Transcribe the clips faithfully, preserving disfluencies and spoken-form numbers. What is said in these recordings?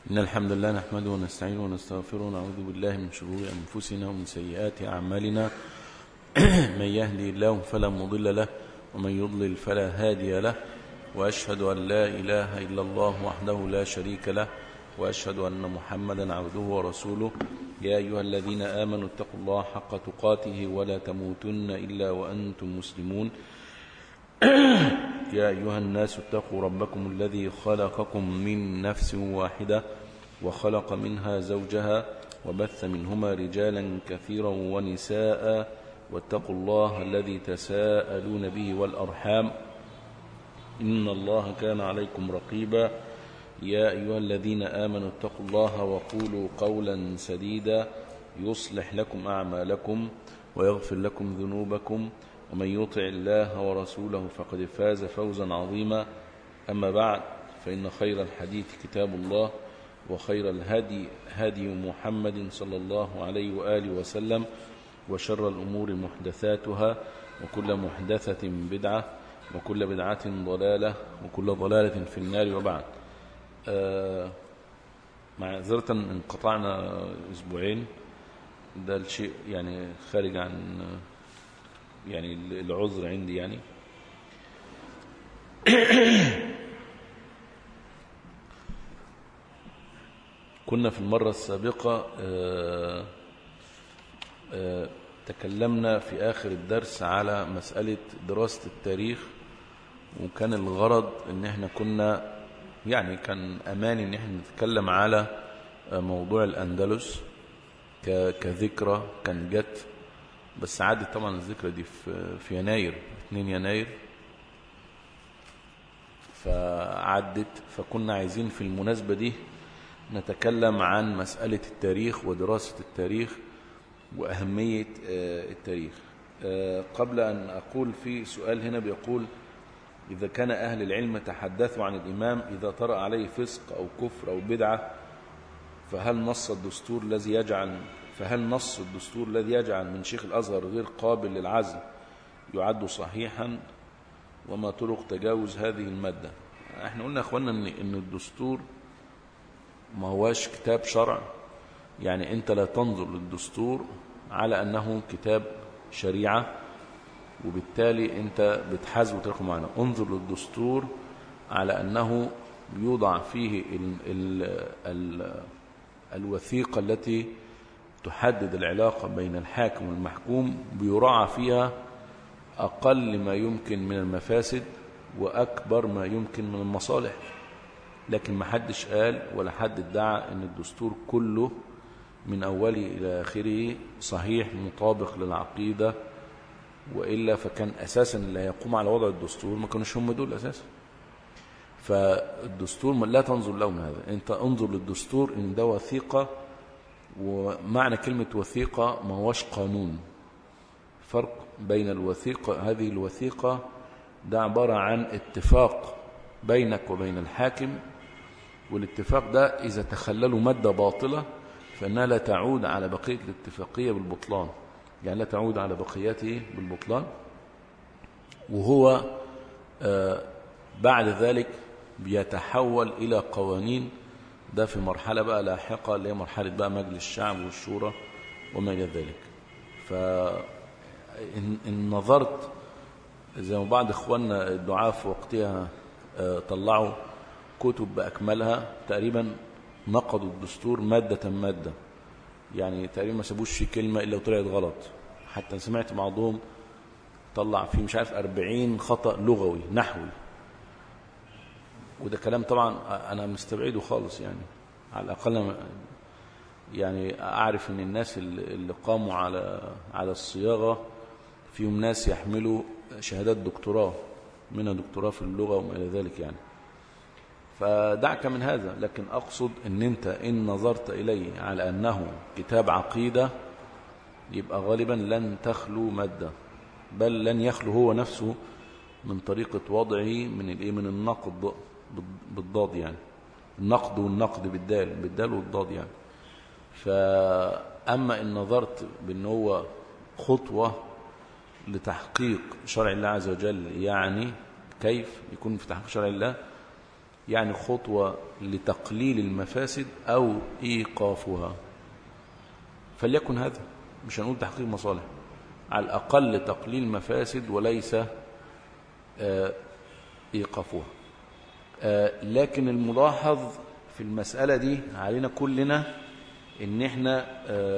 إن الحمد لله نحمده ونستعينه ونستغفره ونعوذ بالله من شرور أنفسنا ومن سيئات أعمالنا. من يهدي الله فلا مضل له ومن يضلل فلا هادي له، وأشهد أن لا إله إلا الله وحده لا شريك له، وأشهد أن محمدا عبده ورسوله. يا أيها الذين آمنوا اتقوا الله حق تقاته ولا تموتن إلا وأنتم مسلمون. يا أيها الناس اتقوا ربكم الذي خلقكم من نفس واحدة وخلق منها زوجها وبث منهما رجالا كثيرا ونساء، واتقوا الله الذي تساءلون به والأرحام إن الله كان عليكم رقيبا. يا أيها الذين آمنوا اتقوا الله وقولوا قولا سديدا يصلح لكم أعمالكم ويغفر لكم ذنوبكم، ومن يطع الله ورسوله فقد فاز فوزا عظيما. أما بعد، فإن خير الحديث كتاب الله، وخير الهدي هدي محمد صلى الله عليه وآله وسلم، وشر الأمور محدثاتها، وكل محدثة بدعة، وكل بدعة ضلالة، وكل ضلالة في النار. وبعد، آه معذرة انقطعنا أسبوعين، ده الشيء يعني خارج عن يعني العذر عندي يعني. كنا في المرة السابقة آآ آآ تكلمنا في آخر الدرس على مسألة دراسة التاريخ، وكان الغرض ان احنا كنا يعني كان اماني ان احنا نتكلم على موضوع الأندلس كذكرى كان جت، بس عادت طبعا الذكرى دي في في يناير اثنين يناير فعدت، فكنا عايزين في المناسبة دي نتكلم عن مسألة التاريخ ودراسة التاريخ وأهمية التاريخ. قبل أن أقول، في سؤال هنا بيقول: إذا كان أهل العلم تحدثوا عن الإمام إذا طرأ عليه فسق أو كفر أو بدعة، فهل نص الدستور الذي يجعل فهل نص الدستور الذي يجعل من شيخ الأزهر غير قابل للعزل يعد صحيحا؟ وما طرق تجاوز هذه المادة؟ احنا قلنا يا اخوانا ان ان الدستور ما هواش كتاب شرع، يعني انت لا تنظر للدستور على انه كتاب شريعة وبالتالي انت بتحاسبه تاريخ معينة. انظر للدستور على انه يوضع فيه ال ال ال الوثيقة التي تحدد العلاقة بين الحاكم والمحكوم، بيراعى فيها أقل ما يمكن من المفاسد وأكبر ما يمكن من المصالح. لكن ما حدش قال ولا حد ادعى أن الدستور كله من أوله إلى آخره صحيح مطابق للعقيدة، وإلا فكان أساسا اللي هيقوم على وضع الدستور ما كانوش هم دول أساسا. فالدستور لا تنظر له من هذا، أنت انظر للدستور إن ده وثيقة، ومعنى كلمة وثيقة ما هوش قانون. فرق بين الوثيقة، هذه الوثيقة ده عبارة عن اتفاق بينك وبين الحاكم، والاتفاق ده إذا تخللوا مادة باطلة فإنها لا تعود على بقية الاتفاقية بالبطلان، يعني لا تعود على بقيته بالبطلان. وهو آه بعد ذلك بيتحول إلى قوانين، ده في مرحلة بقى لاحقة اللي هي مرحلة بقى مجلس الشعب والشورى وما إلى ذلك. فإن نظرت زي ما بعض إخواننا الدعاة في وقتها طلعوا كتب بأكملها تقريبا نقضوا الدستور مادة مادة، يعني تقريبا ما سابوش في كلمة إلا وطلعت غلط. حتى سمعت بعضهم طلع فيه مش عارف أربعين خطأ لغوي نحوي، وده كلام طبعا أنا مستبعده خالص. يعني على الأقل يعني أعرف أن الناس اللي قاموا على على الصياغة فيهم ناس يحملوا شهادات دكتوراه، منها دكتوراه في اللغة وما إلى ذلك يعني. فدعك من هذا، لكن أقصد أن أنت إن نظرت إليه على أنه كتاب عقيدة يبقى غالبا لن تخلو مادة، بل لن يخلو هو نفسه من طريقة وضعه من الإيه من النقد بالضاد، يعني النقد والنقد بالدال بالدال والضاد يعني. فأما إن نظرت بأنه هو خطوة لتحقيق شرع الله عز وجل، يعني كيف يكون في تحقيق شرع الله، يعني خطوة لتقليل المفاسد أو إيقافها، فليكن هذا، مش هنقول تحقيق مصالح، على الأقل تقليل المفاسد وليس إيقافها. لكن الملاحظ في المسألة دي علينا كلنا إن إحنا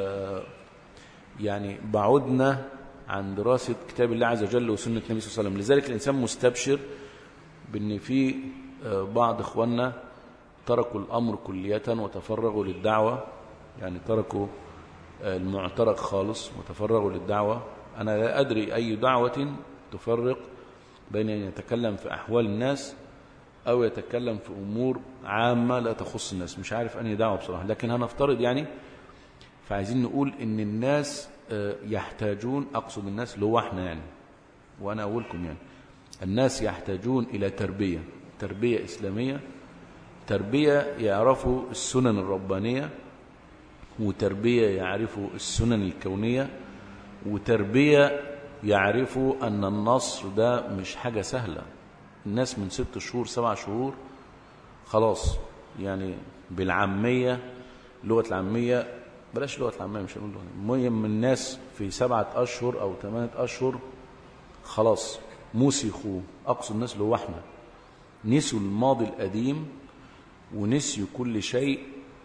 يعني بعدنا عن دراسة كتاب الله عز وجل وسنة النبي صلى الله عليه وسلم. لذلك الإنسان مستبشر بأن في بعض إخواننا تركوا الأمر كلية وتفرغوا للدعوة، يعني تركوا المعترك خالص وتفرغوا للدعوة. أنا لا أدري أي دعوة تفرق بين أن يتكلم في أحوال الناس أو يتكلم في أمور عامة لا تخص الناس، مش عارف أنهي دعوة بصراحة. لكن هنفترض يعني، فعايزين نقول إن الناس يحتاجون، أقصد الناس اللي هو احنا يعني، وأنا أقولكم يعني، الناس يحتاجون إلى تربية، تربية إسلامية، تربية يعرفوا السنن الربانية، وتربية يعرفوا السنن الكونية، وتربية يعرفوا أن النصر ده مش حاجة سهلة. الناس من ست شهور سبع شهور خلاص يعني بالعامية، لغة العامية، بلاش لغة العامية مش هنقول لغة، من الناس في سبعة أشهر أو ثمانية أشهر خلاص موسخوا، أقصد الناس اللي هو احنا، نسوا الماضي القديم ونسيوا كل شيء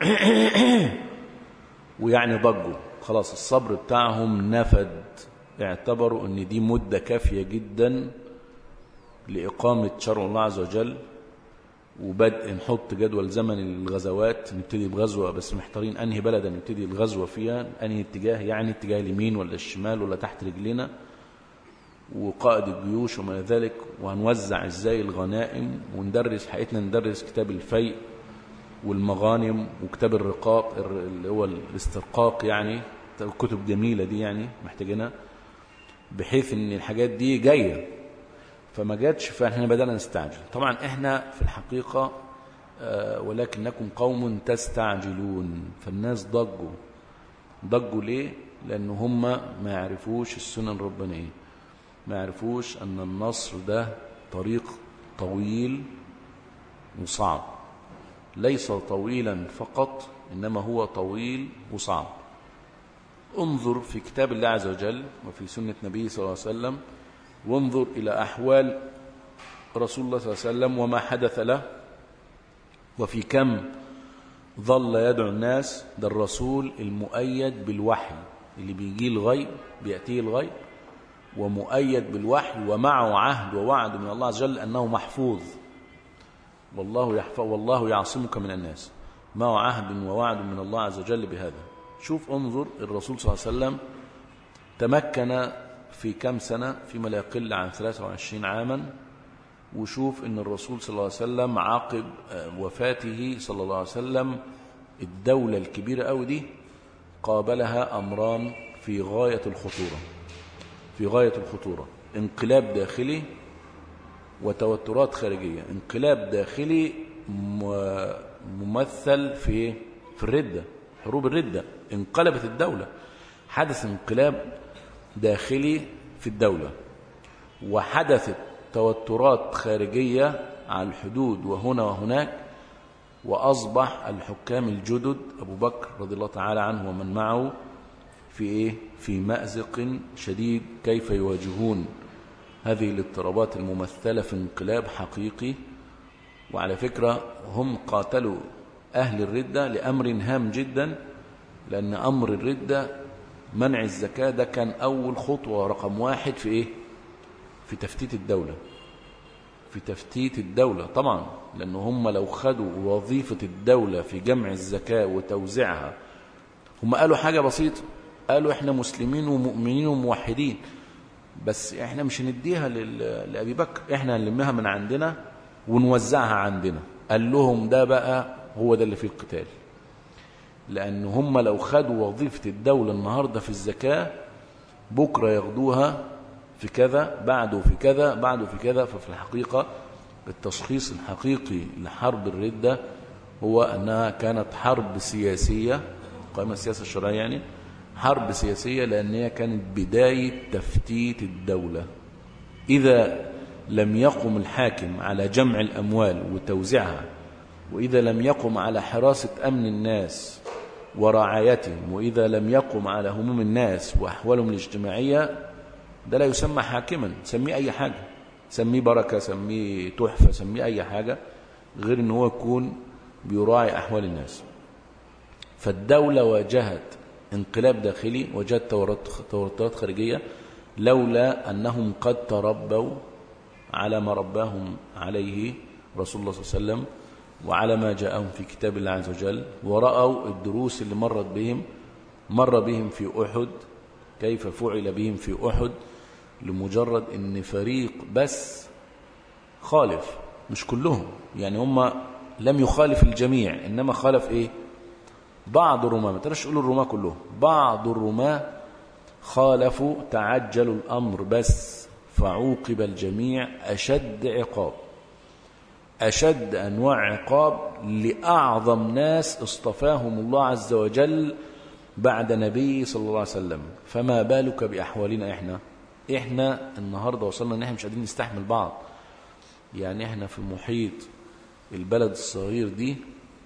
ويعني ضجوا خلاص، الصبر بتاعهم نفد، اعتبروا ان دي مدة كافية جدا لإقامة شرع الله عز وجل وبدء نحط جدول زمن الغزوات، نبتدي بغزوة بس محتارين أنهي بلد نبتدي الغزوة فيها، أنهي اتجاه، يعني اتجاه اليمين ولا الشمال ولا تحت رجلنا، وقائد الجيوش وما ذلك، وهنوزع ازاي الغنائم، وندرس حقيقتنا ندرس كتاب الفيء والمغانم وكتاب الرقاق اللي هو الاسترقاق، يعني كتب جميلة دي يعني محتاجينها، بحيث ان الحاجات دي جاية فما جاتش، فاحنا بدأنا نستعجل. طبعا احنا في الحقيقة آه ولكنكم قوم تستعجلون، فالناس ضجوا. ضجوا ليه؟ لأن هم ما يعرفوش السنن الربانية، ما يعرفوش أن النصر ده طريق طويل وصعب، ليس طويلا فقط إنما هو طويل وصعب. انظر في كتاب الله عز وجل وفي سنة نبيه صلى الله عليه وسلم، وانظر إلى أحوال رسول الله صلى الله عليه وسلم وما حدث له، وفي كم ظل يدعو الناس. ده الرسول المؤيد بالوحي، اللي بيجي الغيب بيأتيه الغيب ومؤيد بالوحي، ومعه عهد ووعد من الله عز وجل أنه محفوظ، والله يحفظ والله يعصمك من الناس، معه عهد ووعد من الله عز وجل بهذا. شوف انظر الرسول صلى الله عليه وسلم تمكن في كم سنة، فيما لا يقل عن ثلاثة وعشرين عاما، وشوف ان الرسول صلى الله عليه وسلم عقب وفاته صلى الله عليه وسلم الدولة الكبيرة أوي دي قابلها أمران في غاية الخطورة، في غاية الخطورة، انقلاب داخلي وتوترات خارجية. انقلاب داخلي ممثل في في الردة، حروب الردة، انقلبت الدولة، حدث انقلاب داخلي في الدولة، وحدثت توترات خارجية على الحدود وهنا وهناك، وأصبح الحكام الجدد أبو بكر رضي الله تعالى عنه ومن معه في إيه؟ في مأزق شديد، كيف يواجهون هذه الاضطرابات الممثلة في انقلاب حقيقي. وعلى فكرة هم قاتلوا أهل الردة لأمر هام جدا، لأن أمر الردة منع الزكاة ده كان أول خطوة رقم واحد في إيه؟ في تفتيت الدولة، في تفتيت الدولة طبعا، لأن هم لو خدوا وظيفة الدولة في جمع الزكاة وتوزيعها، هم قالوا حاجة بسيطة، قالوا إحنا مسلمين ومؤمنين وموحدين، بس إحنا مش هنديها لأبي بكر، إحنا هنلمها من عندنا ونوزعها عندنا. قال لهم ده بقى هو ده اللي فيه القتال، لأن هم لو خدوا وظيفة الدولة النهاردة في الزكاة، بكرة ياخدوها في كذا، بعده في كذا، بعده في كذا. ففي الحقيقة التشخيص الحقيقي لحرب الردة هو أنها كانت حرب سياسية، قائمة السياسة الشرعية يعني حرب سياسية، لأنها كانت بداية تفتيت الدولة. إذا لم يقم الحاكم على جمع الأموال وتوزيعها وإذا لم يقم على حراسة أمن الناس ورعايتهم، وإذا لم يقم على هموم الناس وأحوالهم الاجتماعية، ده لا يسمى حاكما. سميه أي حاجة، سميه بركة، سميه تحفة، سميه أي حاجة، غير أنه هو يكون بيراعي أحوال الناس. فالدولة واجهت انقلاب داخلي، وجدت تورطات خارجية، لولا أنهم قد تربوا على ما رباهم عليه رسول الله صلى الله عليه وسلم، وعلى ما جاءهم في كتاب الله عز وجل، ورأوا الدروس اللي مرت بهم مر بهم في أحد، كيف فعل بهم في أحد، لمجرد أن فريق بس خالف، مش كلهم، يعني هم لم يخالف الجميع، إنما خالف إيه؟ بعض الرماة. ما تقدرش تقول الرماة كلهم، بعض الرماة خالفوا، تعجلوا الأمر بس، فعوقب الجميع أشد عقاب، أشد أنواع عقاب لأعظم ناس اصطفاهم الله عز وجل بعد نبي صلى الله عليه وسلم. فما بالك بأحوالنا إحنا إحنا النهاردة وصلنا إن إحنا مش قادرين نستحمل بعض. يعني إحنا في محيط البلد الصغير دي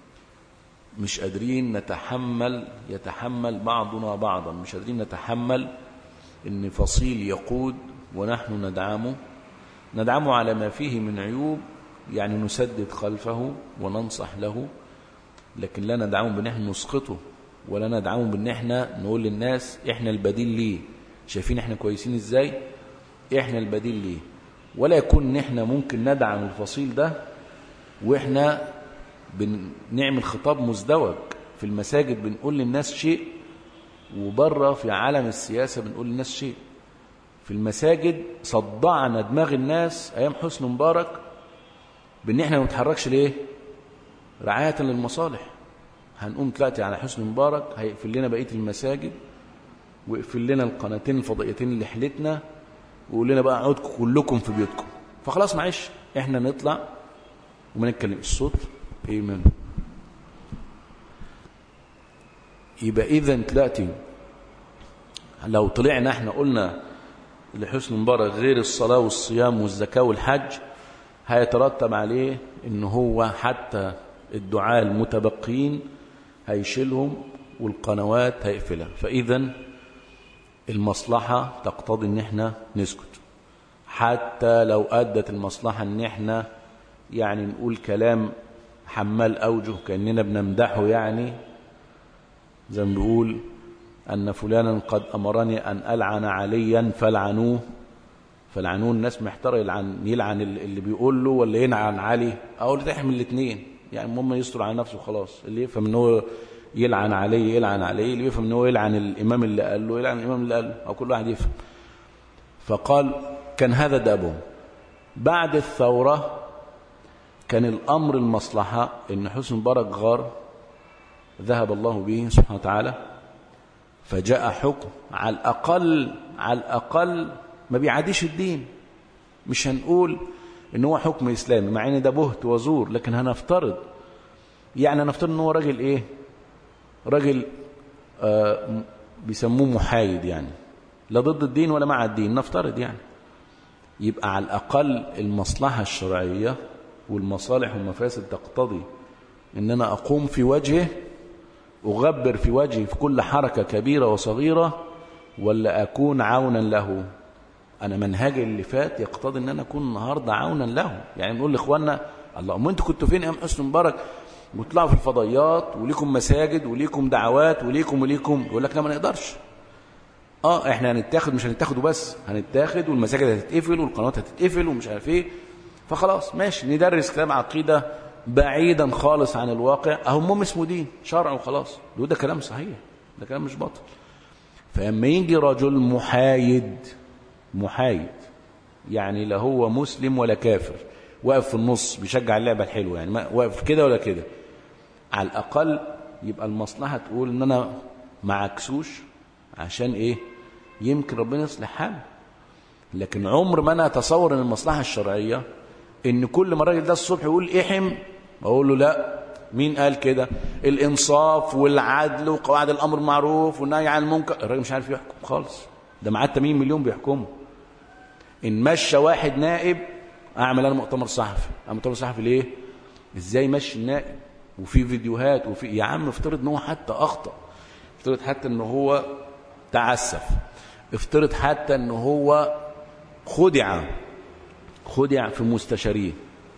مش قادرين نتحمل، يتحمل بعضنا بعضا، مش قادرين نتحمل إن فصيل يقود ونحن ندعمه ندعمه على ما فيه من عيوب، يعني نسدد خلفه وننصح له، لكن لا ندعمه بأن احنا نسقطه، ولا ندعمه بأن احنا نقول للناس احنا البديل ليه، شايفين احنا كويسين ازاي، احنا البديل ليه. ولا يكون ان احنا ممكن ندعم الفصيل ده واحنا بنعمل خطاب مزدوج في المساجد، بنقول للناس شيء، وبره في عالم السياسة بنقول للناس شيء. في المساجد صدعنا دماغ الناس أيام حسني مبارك بأن احنا ما نتحركش ليه؟ رعاية للمصالح. هنقوم تلاتي على حسني مبارك هيقفل لنا بقية المساجد، ويقفل لنا القناتين الفضائيتين اللي حلتنا، ويقول لنا بقى اقعدوا كلكم في بيوتكم. فخلاص معلش احنا نطلع وما نتكلم. الصوت ايه منه؟ يبقى اذا تلاتي لو طلعنا احنا قلنا لحسني مبارك غير الصلاة والصيام والزكاة والحج، هيترتب عليه ان هو حتى الدعاء المتبقين هيشيلهم والقنوات هيقفلها. فاذا المصلحة تقتضي ان احنا نسكت، حتى لو ادت المصلحة ان احنا يعني نقول كلام حمال اوجه كأننا بنمدحه، يعني زي ما بيقول ان فلانا قد امرني ان العن عليا فلعنوه فلعنوه. الناس محتار يلعن يلعن اللي بيقول له ولا يلعن علي، اقول تحمل الاثنين، يعني المهم يستر على نفسه خلاص. اللي يفهم ان هو يلعن عليه يلعن عليه، اللي يفهم ان هو يلعن الامام اللي قال له يلعن الامام اللي قال له، او كل واحد يفهم. فقال كان هذا دابهم. بعد الثورة كان الامر المصلحة ان حسني مبارك غار، ذهب الله به سبحانه وتعالى، فجاء حكم على الاقل على الاقل ما بيعاديش الدين. مش هنقول ان هو حكم اسلامي مع ان ده بهت وزور، لكن هنفترض يعني هنفترض ان هو راجل ايه، راجل آه بيسموه محايد، يعني لا ضد الدين ولا مع الدين، نفترض يعني. يبقى على الاقل المصلحة الشرعية والمصالح والمفاسد تقتضي ان انا اقوم في وجهه، اغبر في وجهه في كل حركة كبيرة وصغيرة، ولا اكون عونا له. انا منهجي اللي فات يقتضي ان انا اكون النهارده عونا له. يعني نقول لاخواننا اللهم انتوا كنتوا فين ايام حسني مبارك وطلعوا في الفضائيات وليكم مساجد وليكم دعوات وليكم وليكم، يقول لك لا ما نقدرش. اه احنا هنتاخد، مش هنتاخدوا بس، هنتاخد والمساجد هتتقفل والقنوات هتتقفل ومش عارف ايه. فخلاص ماشي ندرس كلام عقيده بعيدا خالص عن الواقع، اهم اسمه دين شرع وخلاص. ده كلام صحيح، ده كلام مش باطل. فلما يجي رجل محايد محايد يعني لا هو مسلم ولا كافر، واقف في النص بيشجع اللعبة الحلوة، يعني ما واقف كده ولا كده، على الأقل يبقى المصلحة تقول إن أنا ما عكسوش، عشان إيه؟ يمكن ربنا يصلح حاله. لكن عمر ما أنا أتصور إن المصلحة الشرعية إن كل ما الراجل ده الصبح يقول إحم أقول له لا. مين قال كده؟ الإنصاف والعدل وقواعد الأمر معروف والنهي عن المنكر. الراجل مش عارف يحكم خالص، ده معاه ثمانين مليون بيحكموا. إن مشى واحد نائب أعمل أنا مؤتمر صحفي. أعمل مؤتمر صحفي ليه؟ ازاي مشي النائب، وفي فيديوهات، وفي يا عم افترض ان هو حتى اخطأ، افترض حتى ان هو تعسف، افترض حتى ان هو خدع خدع في مستشاريه،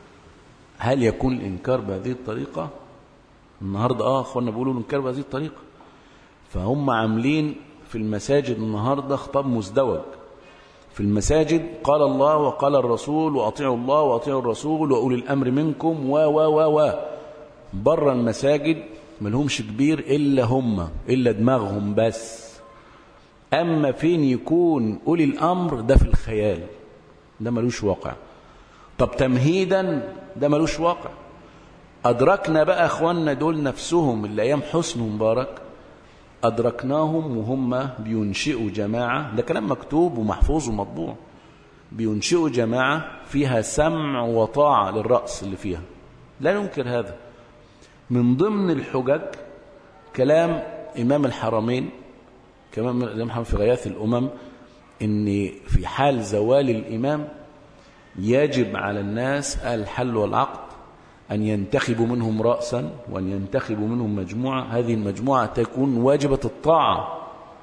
هل يكون الانكار بهذه الطريقه؟ النهارده اه اخوانا بيقولوا الانكار بهذه الطريقه. فهم عاملين في المساجد النهارده خطاب مزدوج. في المساجد قال الله وقال الرسول واطيعوا الله واطيعوا الرسول واولي الامر منكم و و و و بره المساجد ملهمش كبير الا هم، الا دماغهم بس. اما فين يكون اولي الامر؟ ده في الخيال، ده ملوش واقع. طب تمهيدا ده ملوش واقع. ادركنا بقى اخواننا دول نفسهم اللي ايام حسني مبارك، أدركناهم وهم بينشئوا جماعة، ده كلام مكتوب ومحفوظ ومطبوع، بينشئوا جماعة فيها سمع وطاعة للرأس اللي فيها، لا ننكر هذا. من ضمن الحجج كلام إمام الحرمين، كمان الإمام الحرمين في غياث الأمم، إن في حال زوال الإمام يجب على الناس الحل والعقد، أن ينتخبوا منهم رأسا وأن ينتخبوا منهم مجموعة، هذه المجموعة تكون واجبة الطاعة.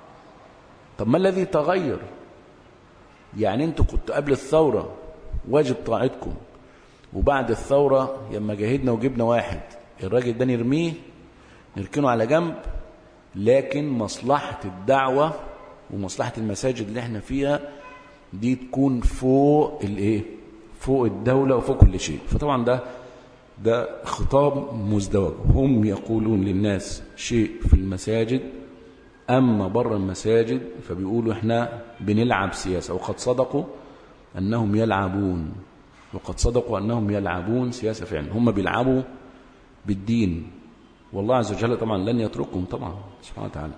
طب ما الذي تغير؟ يعني أنتوا كنتوا قبل الثورة واجب طاعتكم، وبعد الثورة لما جاهدنا وجبنا واحد، الراجل ده نرميه نركنه على جنب، لكن مصلحة الدعوة ومصلحة المساجد اللي احنا فيها دي تكون فوق الايه؟ فوق الدولة وفوق كل شيء. فطبعا ده ده خطاب مزدوج، هم يقولون للناس شيء في المساجد، أما بره المساجد فبيقولوا احنا بنلعب سياسة، وقد صدقوا أنهم يلعبون وقد صدقوا أنهم يلعبون سياسة فعلا. هم بيلعبوا بالدين، والله عز وجل طبعا لن يتركهم طبعا سبحانه وتعالى.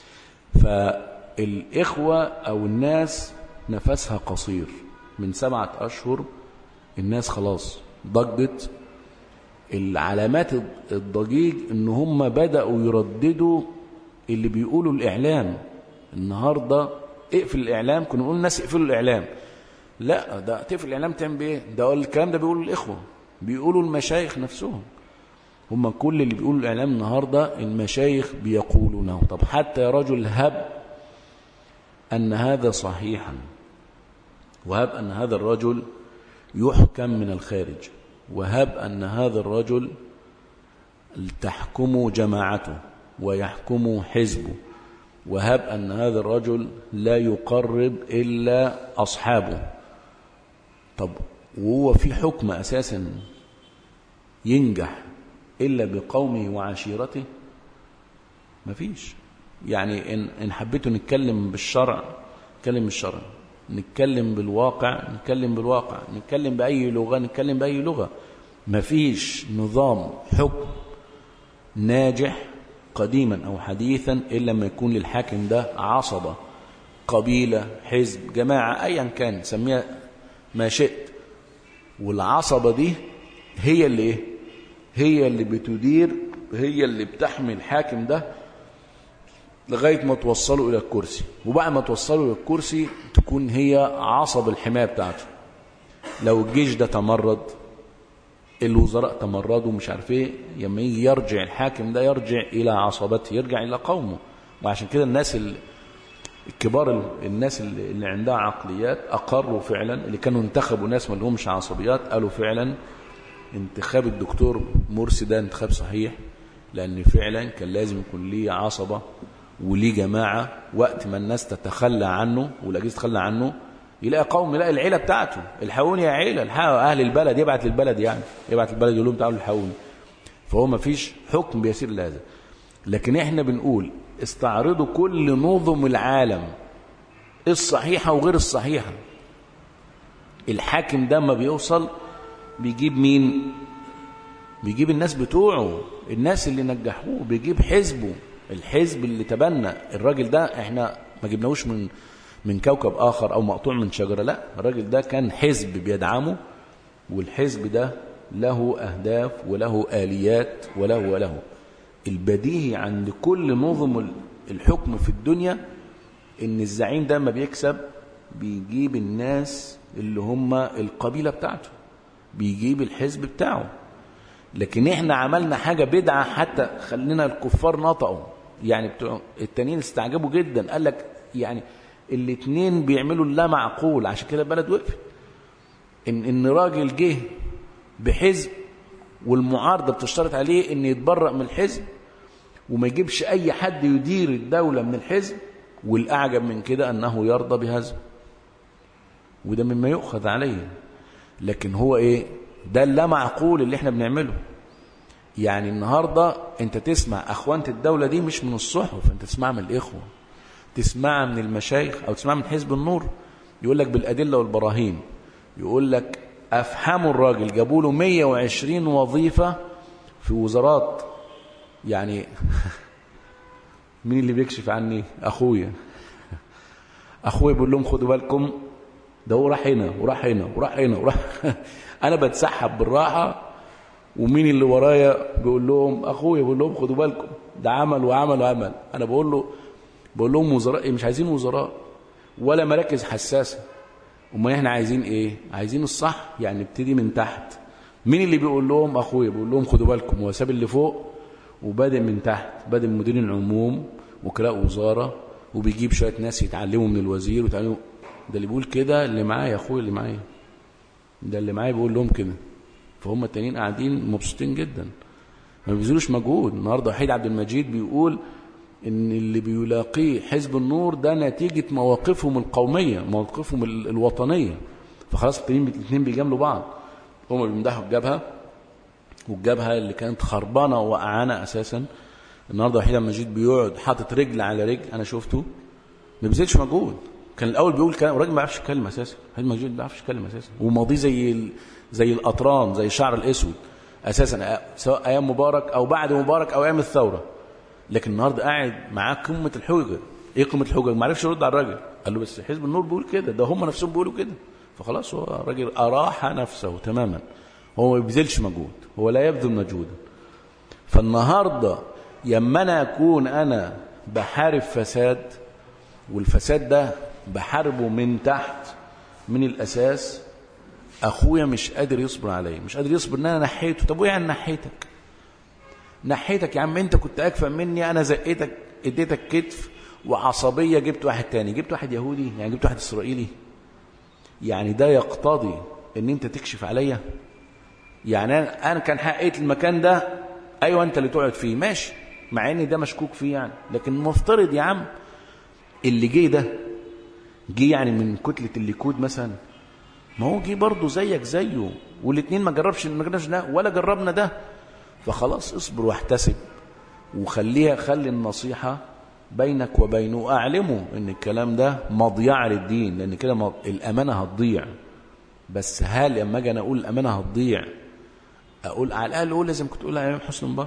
فالإخوة أو الناس نفسها قصير، من سبعة أشهر الناس خلاص ضجت. العلامات الضجيج ان هم بدأوا يرددوا اللي بيقولوا الإعلام. النهاردة اقفل الإعلام، كنا نقول الناس اقفلوا الإعلام، لا ده تقفل الإعلام تعمل بايه؟ ده الكلام ده بيقولوا الإخوة، بيقولوا المشايخ نفسهم، هم كل اللي بيقولوا الإعلام النهاردة المشايخ بيقولونه. طب حتى يا رجل هب أن هذا صحيحا، وهب أن هذا الرجل يحكم من الخارج، وهب أن هذا الرجل تحكم جماعته ويحكم حزبه، وهب أن هذا الرجل لا يقرب إلا أصحابه. طب وهو في حكم أساسا ينجح إلا بقومه وعشيرته؟ مفيش. يعني إن, إن حبيتوا نتكلم بالشرع نتكلم بالشرع، نتكلم بالواقع نتكلم بالواقع، نتكلم بأي لغة نتكلم بأي لغة. مفيش نظام حكم ناجح قديما أو حديثا إلا لما يكون للحاكم ده عصبة، قبيلة، حزب، جماعة، أيا كان سميها ما شئت، والعصبة دي هي اللي إيه؟ هي اللي بتدير، هي اللي بتحمي الحاكم ده لغاية ما توصلوا إلى الكرسي، وبعد ما توصلوا إلى الكرسي تكون هي عصب الحماية بتاعته. لو الجيش ده تمرد، الوزراء تمردوا، مش عارف ايه، لما يجي يرجع الحاكم ده يرجع إلى عصبته، يرجع إلى قومه. وعشان كده الناس الكبار، الناس اللي عندها عقليات أقروا فعلا، اللي كانوا انتخبوا ناس ما لهمش عصبيات، قالوا فعلا انتخاب الدكتور مرسي ده انتخاب صحيح، لأن فعلا كان لازم يكون ليه عصبة وليه جماعة. وقت ما الناس تتخلى عنه والأجهزة تتخلى عنه، يلاقي قوم، يلاقي العيلة بتاعته، الحقوني يا عيلة، الحقوا أهل البلد، يبعت للبلد، يعني يبعت للبلد يقول لهم تعالوا الحقوني. فهو ما فيش حكم بيسير لهذا. لكن احنا بنقول استعرضوا كل نظم العالم الصحيحة وغير الصحيحة. الحاكم ده ما بيوصل بيجيب مين؟ بيجيب الناس بتوعه، الناس اللي نجحوه، بيجيب حزبه، الحزب اللي تبنى الراجل ده. احنا ما جبناهوش من من كوكب آخر أو مقطوع من شجرة، لا، الراجل ده كان حزب بيدعمه، والحزب ده له أهداف وله آليات وله وله. البديهي عند كل نظم الحكم في الدنيا إن الزعيم ده ما بيكسب بيجيب الناس اللي هم القبيلة بتاعته، بيجيب الحزب بتاعه. لكن احنا عملنا حاجة بدعة حتى خلينا الكفار نطقوا، يعني بتوع التانيين استعجبوا جدا، قال لك يعني الاتنين بيعملوا اللا معقول، عشان كده البلد وقفت. ان ان راجل جه بحزب والمعارضة بتشترط عليه ان يتبرأ من الحزب وما يجيبش اي حد يدير الدولة من الحزب، والاعجب من كده انه يرضى بهذا، وده مما يؤخذ عليه. لكن هو ايه ده اللا معقول اللي احنا بنعمله. يعني النهاردة انت تسمع اخوانة الدولة دي مش من الصحف، انت تسمعها من الاخوة، تسمعها من المشايخ او تسمعها من حزب النور، يقول لك بالادلة والبراهين، يقول لك افحموا الراجل، جابوا له مية وعشرين وظيفة في وزارات. يعني مين اللي بيكشف عني؟ اخويا اخويا بيقول لهم خدوا بالكم، ده هو راح هنا وراح هنا وراح هنا وراح انا بتسحب بالراحه، ومين اللي ورايا بيقول لهم اخويا بيقول لهم خدوا بالكم، ده عمل وعمل وعمل. انا بقول له بقول لهم وزراء ايه؟ مش عايزين وزراء ولا مراكز حساسه، امال احنا عايزين ايه؟ عايزين الصح، يعني نبتدي من تحت. مين اللي بيقول لهم؟ اخويا بيقول لهم خدوا بالكم، هو ساب اللي فوق وبادئ من تحت، بادئ من مدير العموم وكلاء وزاره، وبيجيب شويه ناس يتعلموا من الوزير ويتعلموا. ده اللي بيقول كده اللي معايا يا اخويا، اللي معايا ده اللي معايا بيقول لهم كده. فهم التانيين قاعدين مبسوطين جدا، ما بيبذلوش مجهود. النهارده وحيد عبد المجيد بيقول ان اللي بيلاقيه حزب النور ده نتيجه مواقفهم القوميه، مواقفهم الوطنيه. فخلاص الاثنين بيجاملوا بعض، هم بيمدحوا الجبهه، والجبهه اللي كانت خربانه وقعانه اساسا. النهارده وحيد عبد المجيد بيقعد حاطط رجل على رجل، انا شفته ما بيبذلش مجهود. كان الاول بيقول كلام، الراجل ما بيعرفش يتكلم اساسا، وحيد مجيد ما بيعرفش يتكلم اساسا، وماضيه زي ال... زي الاطران، زي الشعر الاسود اساسا، سواء ايام مبارك او بعد مبارك او ايام الثوره. لكن النهارده قاعد معاه قمه الحجج. ايه قمه الحجج؟ ما عرفش يرد على الراجل، قال له بس حزب النور بيقول كده، ده هم نفسهم بيقولوا كده. فخلاص هو الراجل اراح نفسه تماما، هو ما بيبذلش مجهود، هو لا يبذل مجهودا. فالنهارده يما انا اكون انا بحارب فساد، والفساد ده بحاربه من تحت من الأساس، أخويا مش قادر يصبر عليه، مش قادر يصبر ان انا نحيته. طب وايه يعني نحيتك؟ نحيتك يا عم، انت كنت أكفى مني، انا زقيتك اديتك كتف وعصبية، جبت واحد تاني، جبت واحد يهودي، يعني جبت واحد إسرائيلي. يعني ده يقتضي ان انت تكشف عليا؟ يعني انا أنا كان حقيت المكان ده، ايوه انت اللي تقعد فيه ماشي، مع ان ده مشكوك فيه يعني، لكن مفترض يا عم اللي جه ده جه يعني من كتلة الليكود مثلا، ما هو جه برضه زيك زيه، والاثنين ما جربش ما جربش ده ولا جربنا ده. فخلاص اصبر واحتسب، وخليها خلي النصيحة بينك وبينه، أعلمه ان الكلام ده مضيعة للدين، لان كده مض... الأمانة هتضيع. بس هل لما اجي انا اقول الأمانة هتضيع اقول على الاقل اقول لازم كنت اقول على حسن مبارك؟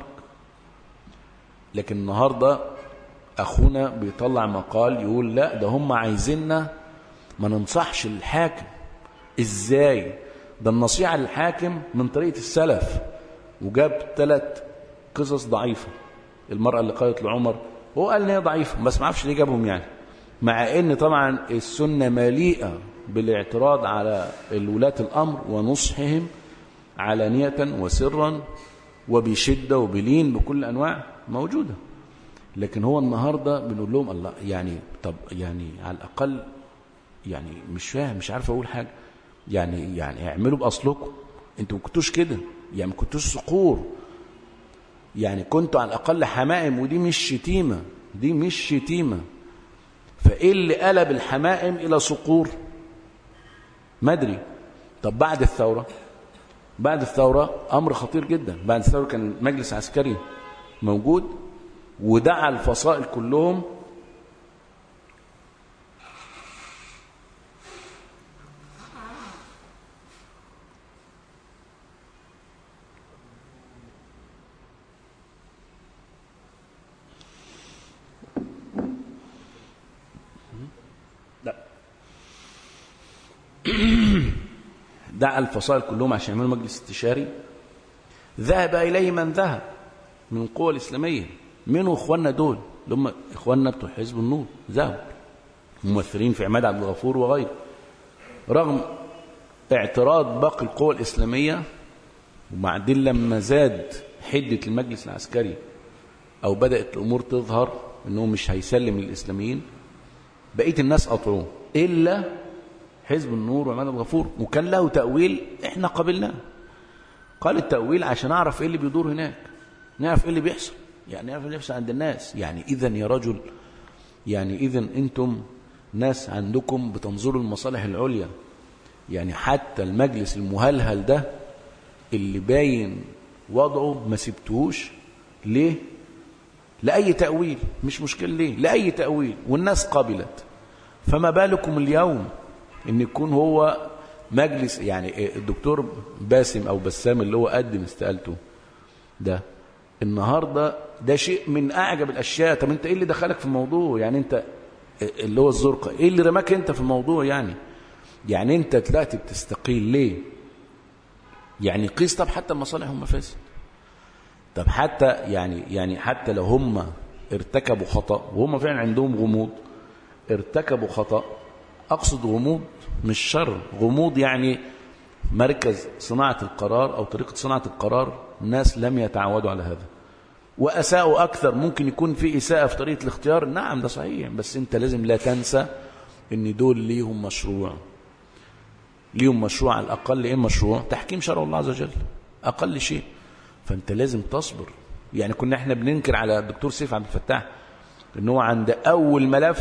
لكن النهارده اخونا بيطلع مقال يقول لا ده هم عايزيننا ما ننصحش الحاكم. ازاي؟ ده النصيحة للحاكم من طريقة السلف، وجاب ثلاث قصص ضعيفة. المرأة اللي قالت لعمر، هو قال ان هي ضعيفة بس ما عرفش ليه جابهم، يعني مع ان طبعا السنة مليئة بالاعتراض على ولاة الامر ونصحهم علانية وسرا وبشدة وبلين بكل انواع موجودة. لكن هو النهاردة بنقول لهم الله، يعني طب يعني على الأقل يعني مش فاهم، مش عارف أقول حاجة، يعني يعني اعملوا بأصلكم، انتوا ما كنتوش كده، يعني ما كنتوش صقور، يعني كنتوا على الأقل حمائم، ودي مش شتيمة، دي مش شتيمة. فإيه اللي قلب الحمائم إلى صقور؟ ما أدري. طب بعد الثورة، بعد الثورة أمر خطير جدا. بعد الثورة كان مجلس عسكري موجود ودعا الفصائل كلهم لا دعا الفصائل كلهم عشان يعملوا مجلس استشاري. ذهب إليه من ذهب من القوى الإسلامية، منه إخواننا دول اللي هم إخواننا بتوع حزب النور، ذهب ممثلين في عماد عبد الغفور وغيره، رغم اعتراض باقي القوى الإسلامية وبعدين لما زاد حدة المجلس العسكري أو بدأت الأمور تظهر أنه مش هيسلم للإسلاميين، بقية الناس قطعوه إلا حزب النور وعماد الغفور، وكان له تأويل إحنا قبلناه. قال التأويل عشان أعرف إيه اللي بيدور هناك، نعرف إيه اللي بيحصل، يعني نعرف إيه اللي بيحصل عند الناس. يعني إذن يا رجل، يعني إذن أنتم ناس عندكم بتنظروا المصالح العليا. يعني حتى المجلس المهلهل ده اللي باين وضعه ما سبتوش ليه؟ لأي تأويل، مش مشكلة ليه؟ لأي تأويل، والناس قبلت. فما بالكم اليوم ان يكون هو مجلس، يعني الدكتور باسم او بسام اللي هو قدم استقالته ده النهارده، ده شيء من اعجب الاشياء. طب انت ايه اللي دخلك في الموضوع؟ يعني انت اللي هو الزرقاء ايه اللي رماك انت في الموضوع؟ يعني يعني انت طلعت بتستقيل ليه؟ يعني قيس طب حتى المصالح والمفاسد. طب حتى يعني يعني حتى لو هم ارتكبوا خطأ، وهم فعلا عندهم غموض، ارتكبوا خطأ، أقصد غموض مش شر، غموض يعني مركز صناعة القرار أو طريقة صناعة القرار ناس لم يتعودوا على هذا وأساءوا أكثر. ممكن يكون في إساءة في طريقة الاختيار، نعم ده صحيح، بس أنت لازم لا تنسى أن دول ليهم مشروع، ليهم مشروع على الأقل. إيه مشروع؟ تحكيم شرع الله عز وجل، أقل شيء. فأنت لازم تصبر. يعني كنا احنا بننكر على الدكتور سيف عبد الفتاح أنه هو عند أول ملف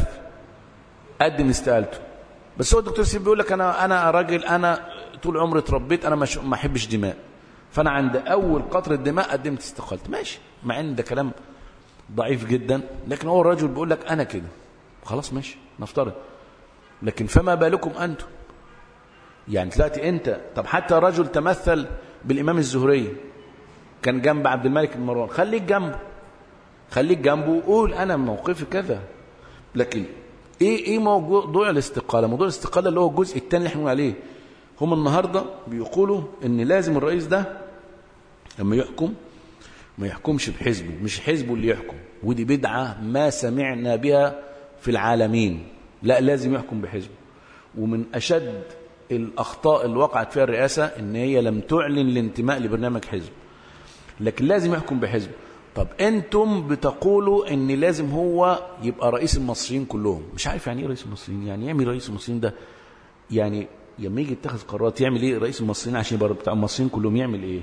قدم استقالته، بس هو الدكتور سيف بيقول لك أنا أنا راجل، أنا طول عمري اتربيت، أنا ما أحبش دماء، فأنا عند أول قطرة دماء قدمت استقالتي. ماشي، مع أن ده كلام ضعيف جدا، لكن هو الرجل بيقول لك أنا كده، خلاص ماشي نفترض. لكن فما بالكم أنتم؟ يعني تلاقي أنت، طب حتى رجل تمثل بالإمام الزهري كان جنب عبد الملك بن مروان، خليك جنبه، خليك جنبه وقول أنا موقفي كذا. لكن ايه ايه موضوع الاستقاله؟ موضوع الاستقاله اللي هو الجزء الثاني اللي احنا بنقول عليه. هم النهارده بيقولوا ان لازم الرئيس ده لما يحكم ما يحكمش بحزبه، مش حزبه اللي يحكم، ودي بدعه ما سمعنا بها في العالمين. لا، لازم يحكم بحزبه. ومن اشد الاخطاء اللي وقعت فيها الرئاسه ان هي لم تعلن الانتماء لبرنامج حزب، لكن لازم يحكم بحزبه. طب انتم بتقولوا ان لازم هو يبقى رئيس المصريين كلهم. مش عارف يعني ايه رئيس المصريين، يعني يعمل رئيس المصريين ده، يعني لما يجي يتخذ قرارات يعمل ايه رئيس المصريين عشان يبقى بتاع المصريين كلهم؟ يعمل ايه؟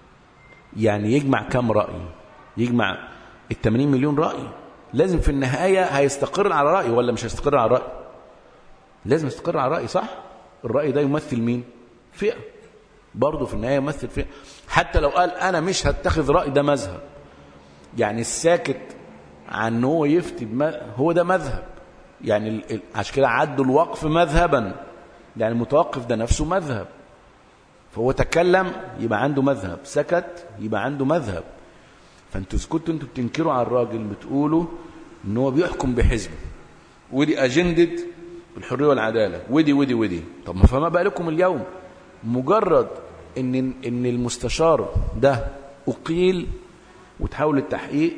يعني يجمع كام رأي؟ يجمع الثمانين مليون رأي؟ لازم في النهاية هيستقر على رأي ولا مش هيستقر على رأي؟ لازم يستقر على رأي، صح؟ الرأي ده يمثل مين؟ فئة، برضه في النهاية يمثل فئة. حتى لو قال انا مش هتخذ رأي، ده مذهب. يعني الساكت عن هو يفتي بما هو ده مذهب. يعني عشان كده عدوا الوقف مذهبا، يعني المتوقف ده نفسه مذهب. فهو تكلم يبقى عنده مذهب، سكت يبقى عنده مذهب. فانتوا كنتوا انتوا بتنكروا على الراجل، بتقولوا ان هو بيحكم بحزبه، ودي اجنده الحريه والعداله، ودي ودي ودي. طب ما فما بالكم اليوم مجرد ان ان المستشار ده اقيل وتحاول التحقيق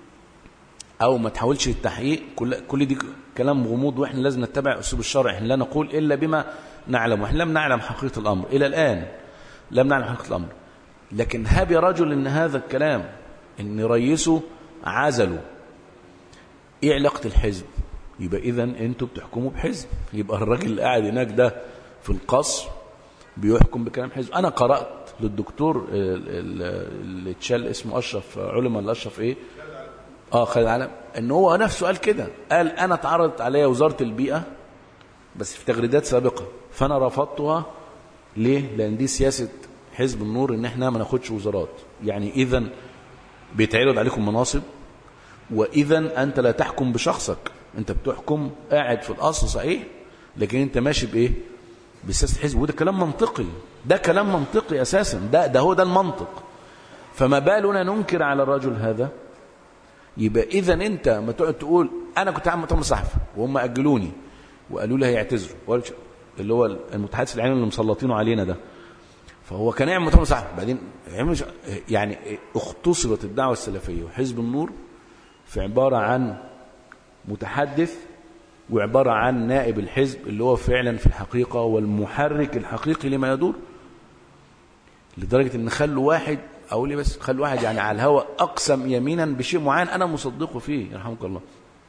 او ما تحاولش التحقيق، كل كل دي كلام غموض، واحنا لازم نتبع اسلوب الشرع. احنا لا نقول الا بما نعلم، واحنا لم نعلم حقيقه الامر الى الان، لم نعلم حقيقه الامر. لكن هاب يا رجل ان هذا الكلام ان رئيسه عزله، ايه علاقه الحزب؟ يبقى اذا انتوا بتحكموا بحزب، يبقى الراجل اللي قاعد هناك ده في القصر بيحكم بكلام حزب. انا قرات للدكتور اللي اتشال اسمه اشرف علم ولا اشرف ايه اه خالد علم، ان هو نفسه قال كده، قال انا اتعرضت عليا وزاره البيئه بس في تغريدات سابقه، فانا رفضتها. ليه؟ لان دي سياسه حزب النور ان احنا ما ناخدش وزارات. يعني اذا بيتعرض عليكم مناصب، واذا انت لا تحكم بشخصك، انت بتحكم قاعد في الاصل صحيح، لكن انت ماشي بايه؟ بسياسه حزب. وده كلام منطقي، ده كلام منطقي اساسا، ده ده هو ده المنطق. فما بالنا ننكر على الرجل هذا؟ يبقى اذا انت ما تقعد تقول انا كنت عامل مؤتمر صحفي وهم اجلوني وقالوا لي هيعتذروا، اللي هو المتحدث العلمي اللي مسلطينه علينا ده، فهو كان يعمل مؤتمر صحفي بعدين يعني اختصرت الدعوه السلفيه وحزب النور في عباره عن متحدث وعباره عن نائب الحزب اللي هو فعلا في الحقيقه والمحرك الحقيقي لما يدور. لدرجة ان خلوا واحد اقول لي بس خلوا واحد يعني على الهوى اقسم يمينا بشيء معين انا مصدقه فيه يرحمك الله.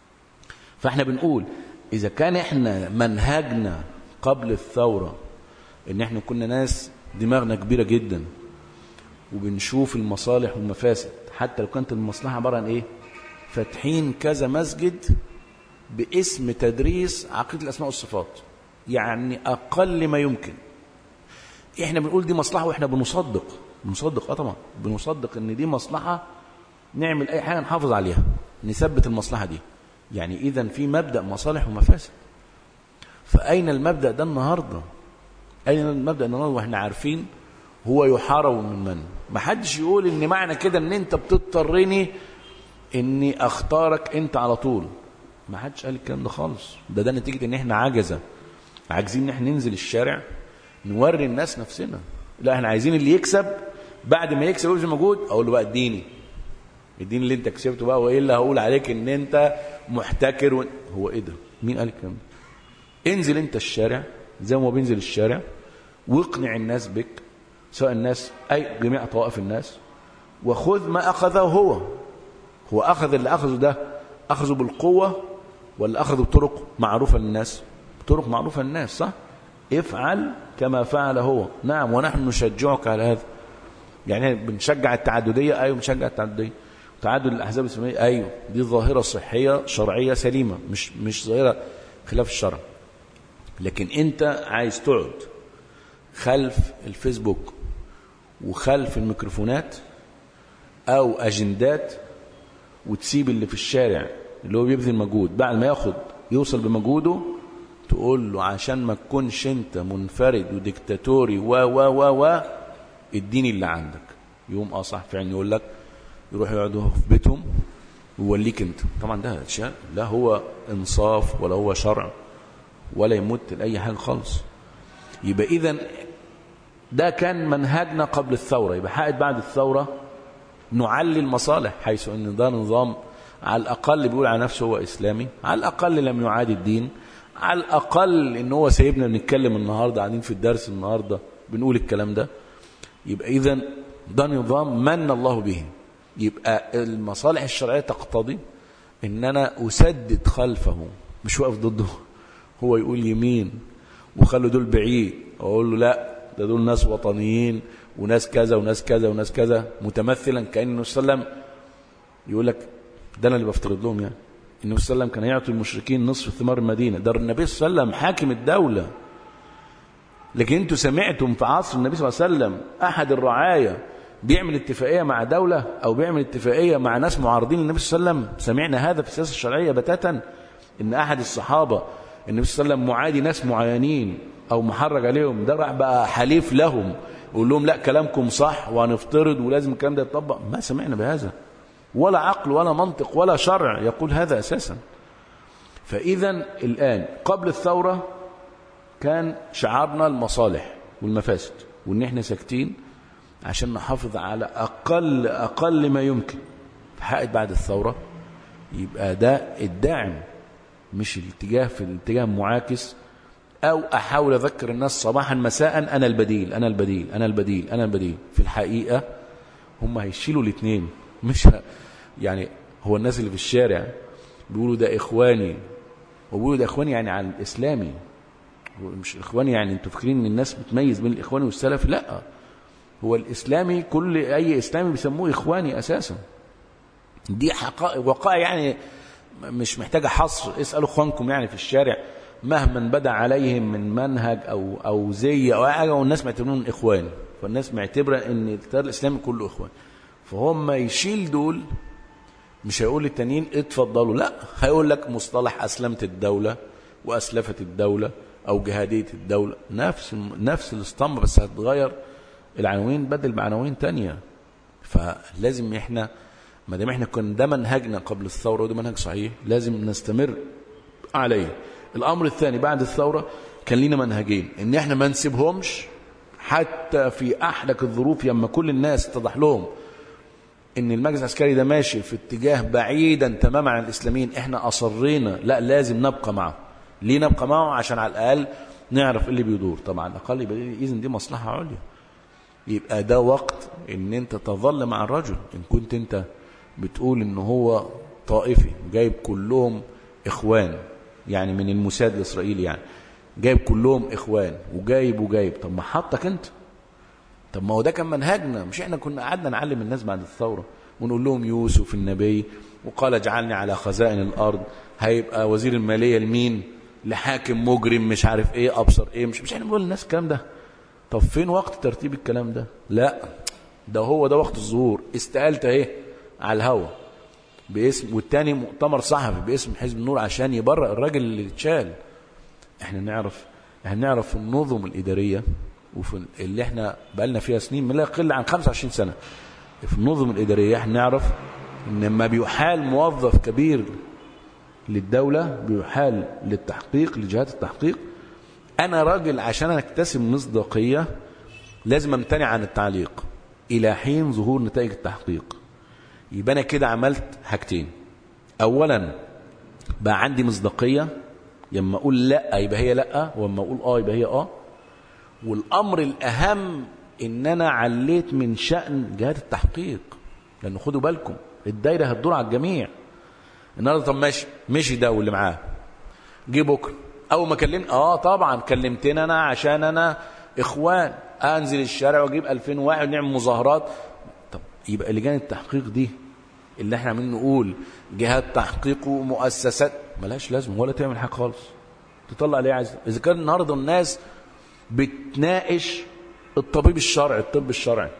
فاحنا بنقول اذا كان احنا منهجنا قبل الثورة ان احنا كنا ناس دماغنا كبيرة جدا وبنشوف المصالح والمفاسد، حتى لو كانت المصلحة عبارة عن ايه؟ فاتحين كذا مسجد باسم تدريس عقيدة الاسماء والصفات، يعني اقل ما يمكن. احنا بنقول دي مصلحة واحنا بنصدق بنصدق اه طبعا بنصدق ان دي مصلحة، نعمل اي حاجة نحافظ عليها نثبت المصلحة دي. يعني اذا في مبدأ مصالح ومفاسد. فاين المبدأ ده النهاردة؟ اين المبدأ النهاردة واحنا عارفين هو يحارب من من؟ ما حدش يقول ان معنى كده ان انت بتضطرني اني اختارك انت على طول. ما حدش قال الكلام ده خالص. ده ده نتيجة ان احنا عجزة عاجزين ان احنا ننزل الشارع نوري الناس نفسنا. لا احنا عايزين اللي يكسب، بعد ما يكسب ويبذل مجهود اقول له بقى اديني اديني اللي انت كسبته بقى، والا هقول عليك ان انت محتكر و... هو ايه ده؟ مين قال الكلام ده؟ انزل انت الشارع زي ما هو بينزل الشارع واقنع الناس بك، سواء الناس اي جميع طوائف الناس، وخذ ما اخذه هو. هو اخذ اللي اخذه ده اخذه بالقوة ولا اخذه بطرق معروفة للناس؟ بطرق معروفة للناس، صح؟ افعل كما فعل هو. نعم ونحن نشجعك على هذا. يعني بنشجع التعددية، ايوه بنشجع التعددية. تعدد الاحزاب الاسلامية ايوه، دي ظاهرة صحية شرعية سليمة، مش مش ظاهرة خلاف الشرع. لكن انت عايز تقعد خلف الفيسبوك وخلف الميكروفونات او اجندات وتسيب اللي في الشارع اللي هو بيبذل مجهود بعد ما ياخد يوصل بمجهوده تقول له عشان ما تكونش انت منفرد وديكتاتوري و و و و اديني اللي عندك. يوم اه صح فعلا يقول لك يروح يقعدوا في بيتهم ويوليك انت. طبعا ده اشياء لا هو انصاف ولا هو شرع ولا يمت لاي حاجه خالص. يبقى اذا ده كان منهجنا قبل الثوره. يبقى حائد بعد الثوره نعلي المصالح، حيث ان ده نظام على الاقل بيقول على نفسه هو اسلامي، على الاقل لم يعادي الدين، على الأقل إن هو سايبنا بنتكلم النهاردة، قاعدين في الدرس النهاردة بنقول الكلام ده. يبقى إذن ده نظام من الله به. يبقى المصالح الشرعية تقتضي إن أنا أسدد خلفه، مش واقف ضده. هو يقول يمين وخلوا دول بعيد، أقول له لا ده دول ناس وطنيين وناس كذا وناس كذا وناس كذا، متمثلا كأن النبي صلى الله عليه وسلم يقول لك ده أنا اللي بفترض لهم. يعني النبي صلى الله عليه وسلم كان يعطي المشركين نصف ثمار المدينة. ده النبي صلى الله عليه وسلم حاكم الدولة. لكن انتوا سمعتم في عصر النبي صلى الله عليه وسلم أحد الرعاية بيعمل اتفاقية مع دولة أو بيعمل اتفاقية مع ناس معارضين للنبي صلى الله عليه وسلم؟ سمعنا هذا في السياسة الشرعية بتاتا؟ إن أحد الصحابة النبي صلى الله عليه وسلم معادي ناس معينين أو محرج عليهم، ده راح بقى حليف لهم يقول لهم لا كلامكم صح وهنفترض ولازم الكلام ده يتطبق؟ ما سمعنا بهذا، ولا عقل ولا منطق ولا شرع يقول هذا أساسا. فإذا الآن قبل الثورة كان شعارنا المصالح والمفاسد، وإن احنا ساكتين عشان نحافظ على أقل أقل ما يمكن. حقت بعد الثورة يبقى ده الداعم، مش الاتجاه في الاتجاه المعاكس، أو أحاول أذكر الناس صباحا مساء أنا البديل أنا البديل أنا البديل أنا البديل. في الحقيقة هم هيشيلوا الاثنين. مش يعني هو الناس اللي في الشارع بيقولوا ده إخواني، وبيقولوا ده إخواني يعني على الإسلامي، مش إخواني يعني انتوا فاكرين ان الناس بتميز بين الإخواني والسلف. لا، هو الإسلامي كل أي إسلامي بيسموه إخواني أساسا. دي حقائق وقائع يعني مش محتاجة حصر. اسألوا إخوانكم يعني في الشارع مهما بدا عليهم من منهج أو أو زي أو حاجة والناس معتبرون إخوان، فالناس معتبرة ان التيار الإسلامي كله إخوان. فهم يشيل دول مش هيقول للتانيين اتفضلوا، لا هيقول لك مصطلح أسلمت الدولة وأسلفت الدولة أو جهادية الدولة، نفس نفس الاسطمبة بس هتتغير العناوين بدل بعناوين تانية. فلازم احنا ما دام احنا كنا ده منهجنا قبل الثورة وده منهج صحيح لازم نستمر عليه. الأمر الثاني بعد الثورة كان لنا منهجين، ان احنا ما نسيبهمش حتى في أحلك الظروف لما كل الناس اتضح لهم ان المجلس العسكري ده ماشي في اتجاه بعيدا تماما عن الإسلاميين. احنا أصرينا لا لازم نبقى معه. ليه نبقى معه؟ عشان على الأقل نعرف اللي بيدور. طبعا أقل يبقى إذن دي مصلحة عليا. يبقى ده وقت ان انت تظل مع الرجل. ان كنت انت بتقول ان هو طائفي جايب كلهم اخوان، يعني من الموساد الاسرائيلي، يعني جايب كلهم اخوان وجايب وجايب، طب ما حطك انت. طب ما هو ده كان منهجنا، مش احنا كنا قعدنا نعلم الناس بعد الثوره ونقول لهم يوسف النبي وقال اجعلني على خزائن الارض، هيبقى وزير الماليه لمين؟ لحاكم مجرم مش عارف ايه ابصر ايه، مش مش احنا بنقول للناس الكلام ده. طب فين وقت ترتيب الكلام ده؟ لا، ده هو ده وقت الظهور. استقالت اهي على الهوا باسم، والتاني مؤتمر صحفي باسم حزب النور عشان يبرئ الراجل اللي اتشال. احنا نعرف احنا نعرف النظم الاداريه وفي اللي احنا بقالنا فيها سنين ما لا يقل عن خمسة وعشرين سنه في النظم الاداريه، احنا نعرف ان لما بيحال موظف كبير للدوله بيحال للتحقيق لجهات التحقيق، انا راجل عشان اكتسب مصداقيه لازم امتنع عن التعليق الى حين ظهور نتائج التحقيق. يبقى انا كده عملت حاجتين: اولا بقى عندي مصداقيه، لما اقول لا يبقى هي لا، واما اقول اه يبقى هي اه. والامر الاهم ان انا عليت من شأن جهات التحقيق، لان خدوا بالكم الدايره هتدور على الجميع. النهارده طب ماشي مشي ده واللي معاه، جه بكره اول ما كلمت اه طبعا كلمتني انا عشان انا اخوان، انزل الشارع واجيب ألفين واحد ونعمل مظاهرات. طب يبقى لجان التحقيق دي اللي احنا عمالين نقول جهات تحقيق ومؤسسات ملهاش لازمه ولا تعمل حاجه خالص، تطلع ليه عايز. اذا كان النهارده الناس بتناقش الطبيب الشرعي الطب الشرعي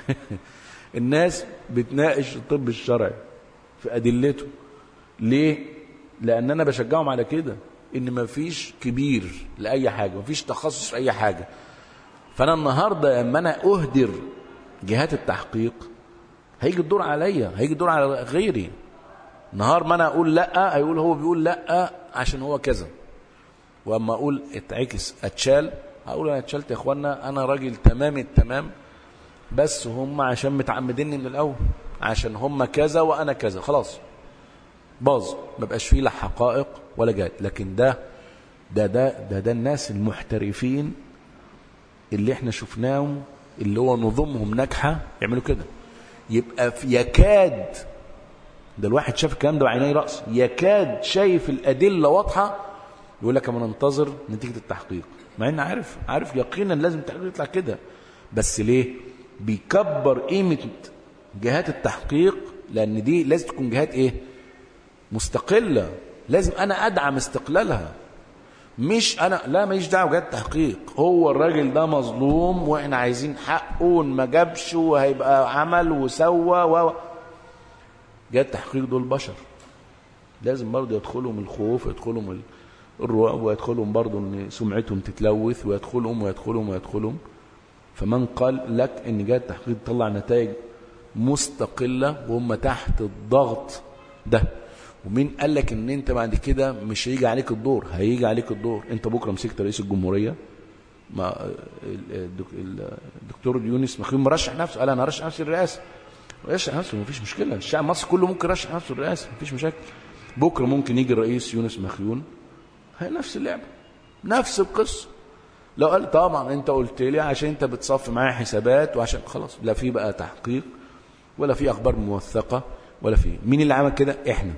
الناس بتناقش الطب الشرعي في ادلته، ليه؟ لان انا بشجعهم على كده، ان مفيش كبير لاي حاجه، مفيش تخصص في اي حاجه. فانا النهارده لما انا اهدر جهات التحقيق هيجي الدور عليا، هيجي الدور على غيري. نهار ما انا اقول لا هيقول هو بيقول لا عشان هو كذا، واما اقول اتعكس اتشال هقول انا اتشالت يا اخوانا، انا راجل تمام التمام، بس هم عشان متعمديني من الاول، عشان هم كذا وانا كذا، خلاص باظ، ما بقاش فيه لا حقائق ولا جهات. لكن ده ده ده ده, ده الناس المحترفين اللي احنا شفناهم اللي هو نظمهم ناجحه يعملوا كده. يبقى في يكاد، ده الواحد شاف الكلام ده بعيني رأس، يكاد شايف الأدلة واضحة يقول لك اما ننتظر نتيجة التحقيق، مع ان عارف عارف يقينا لازم التحقيق يطلع كده، بس ليه؟ بيكبر قيمة جهات التحقيق، لأن دي لازم تكون جهات ايه؟ مستقلة، لازم انا ادعم استقلالها، مش انا لا ماليش دعوه بجهات تحقيق، هو الراجل ده مظلوم واحنا عايزين حقه وما جابش وهيبقى عمل وسوى و جهات التحقيق دول بشر، لازم برضه يدخلهم الخوف ويدخلهم الرعب ويدخلهم برضه ان سمعتهم تتلوث ويدخلهم ويدخلهم ويدخلهم. فمن قال لك ان جهات التحقيق تطلع نتائج مستقله وهم تحت الضغط ده؟ ومين قال لك ان انت بعد كده مش هيجي عليك الدور؟ هيجي عليك الدور. انت بكره مسكت رئيس الجمهوريه، ما الدكتور يونس مخيون مرشح نفسه، قال انا هرشح نفسي الرئاسه، رشح نفسه مفيش مشكله، الشعب المصري كله ممكن يرشح نفسه الرئاسه مفيش مشاكل. بكره ممكن يجي الرئيس يونس مخيون، هي نفس اللعبه نفس القصه. لو قال طبعا انت قلت لي عشان انت بتصفي معايا حسابات وعشان خلاص، لا في بقى تحقيق ولا في اخبار موثقه ولا في. مين اللي عمل كده؟ احنا.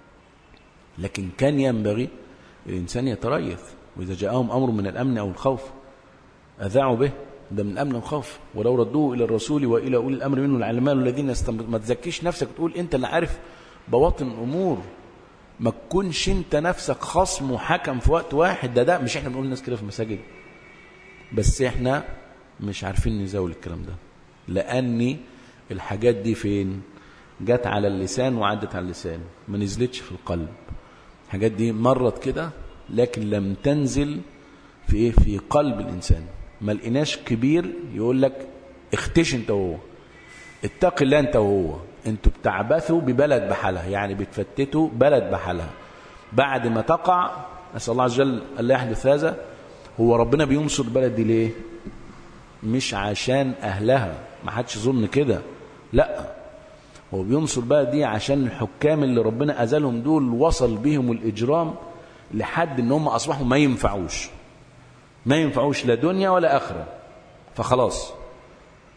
لكن كان ينبغي الإنسان يتريث، وإذا جاءهم أمر من الأمن أو الخوف أذاعوا به، ده من الأمن والخوف، ولو ردوه إلى الرسول وإلى أولي الأمر منه العلماء الذين يستنبطون. ما تزكيش نفسك تقول أنت اللي عارف بواطن الأمور، ما تكونش أنت نفسك خصم وحكم في وقت واحد. ده ده مش إحنا بنقول الناس كده في المساجد، بس إحنا مش عارفين نزاول الكلام ده، لأني الحاجات دي فين؟ جت على اللسان وعدت على اللسان، ما نزلتش في القلب. الحاجات دي مرت كده لكن لم تنزل في ايه؟ في قلب الانسان. ما لقيناش كبير يقول لك اختش انت وهو، اتق الله انت وهو، انتوا بتعبثوا ببلد بحالها، يعني بتفتتوا بلد بحالها بعد ما تقع. نسال الله عز وجل الا يحدث هذا. هو ربنا بينصر البلد دي ليه؟ مش عشان اهلها، ما حدش يظن كده، لا، هو بينصر بقى دي عشان الحكام اللي ربنا أزلهم دول وصل بهم الإجرام لحد ان هم أصبحوا ما ينفعوش ما ينفعوش لا دنيا ولا آخرة، فخلاص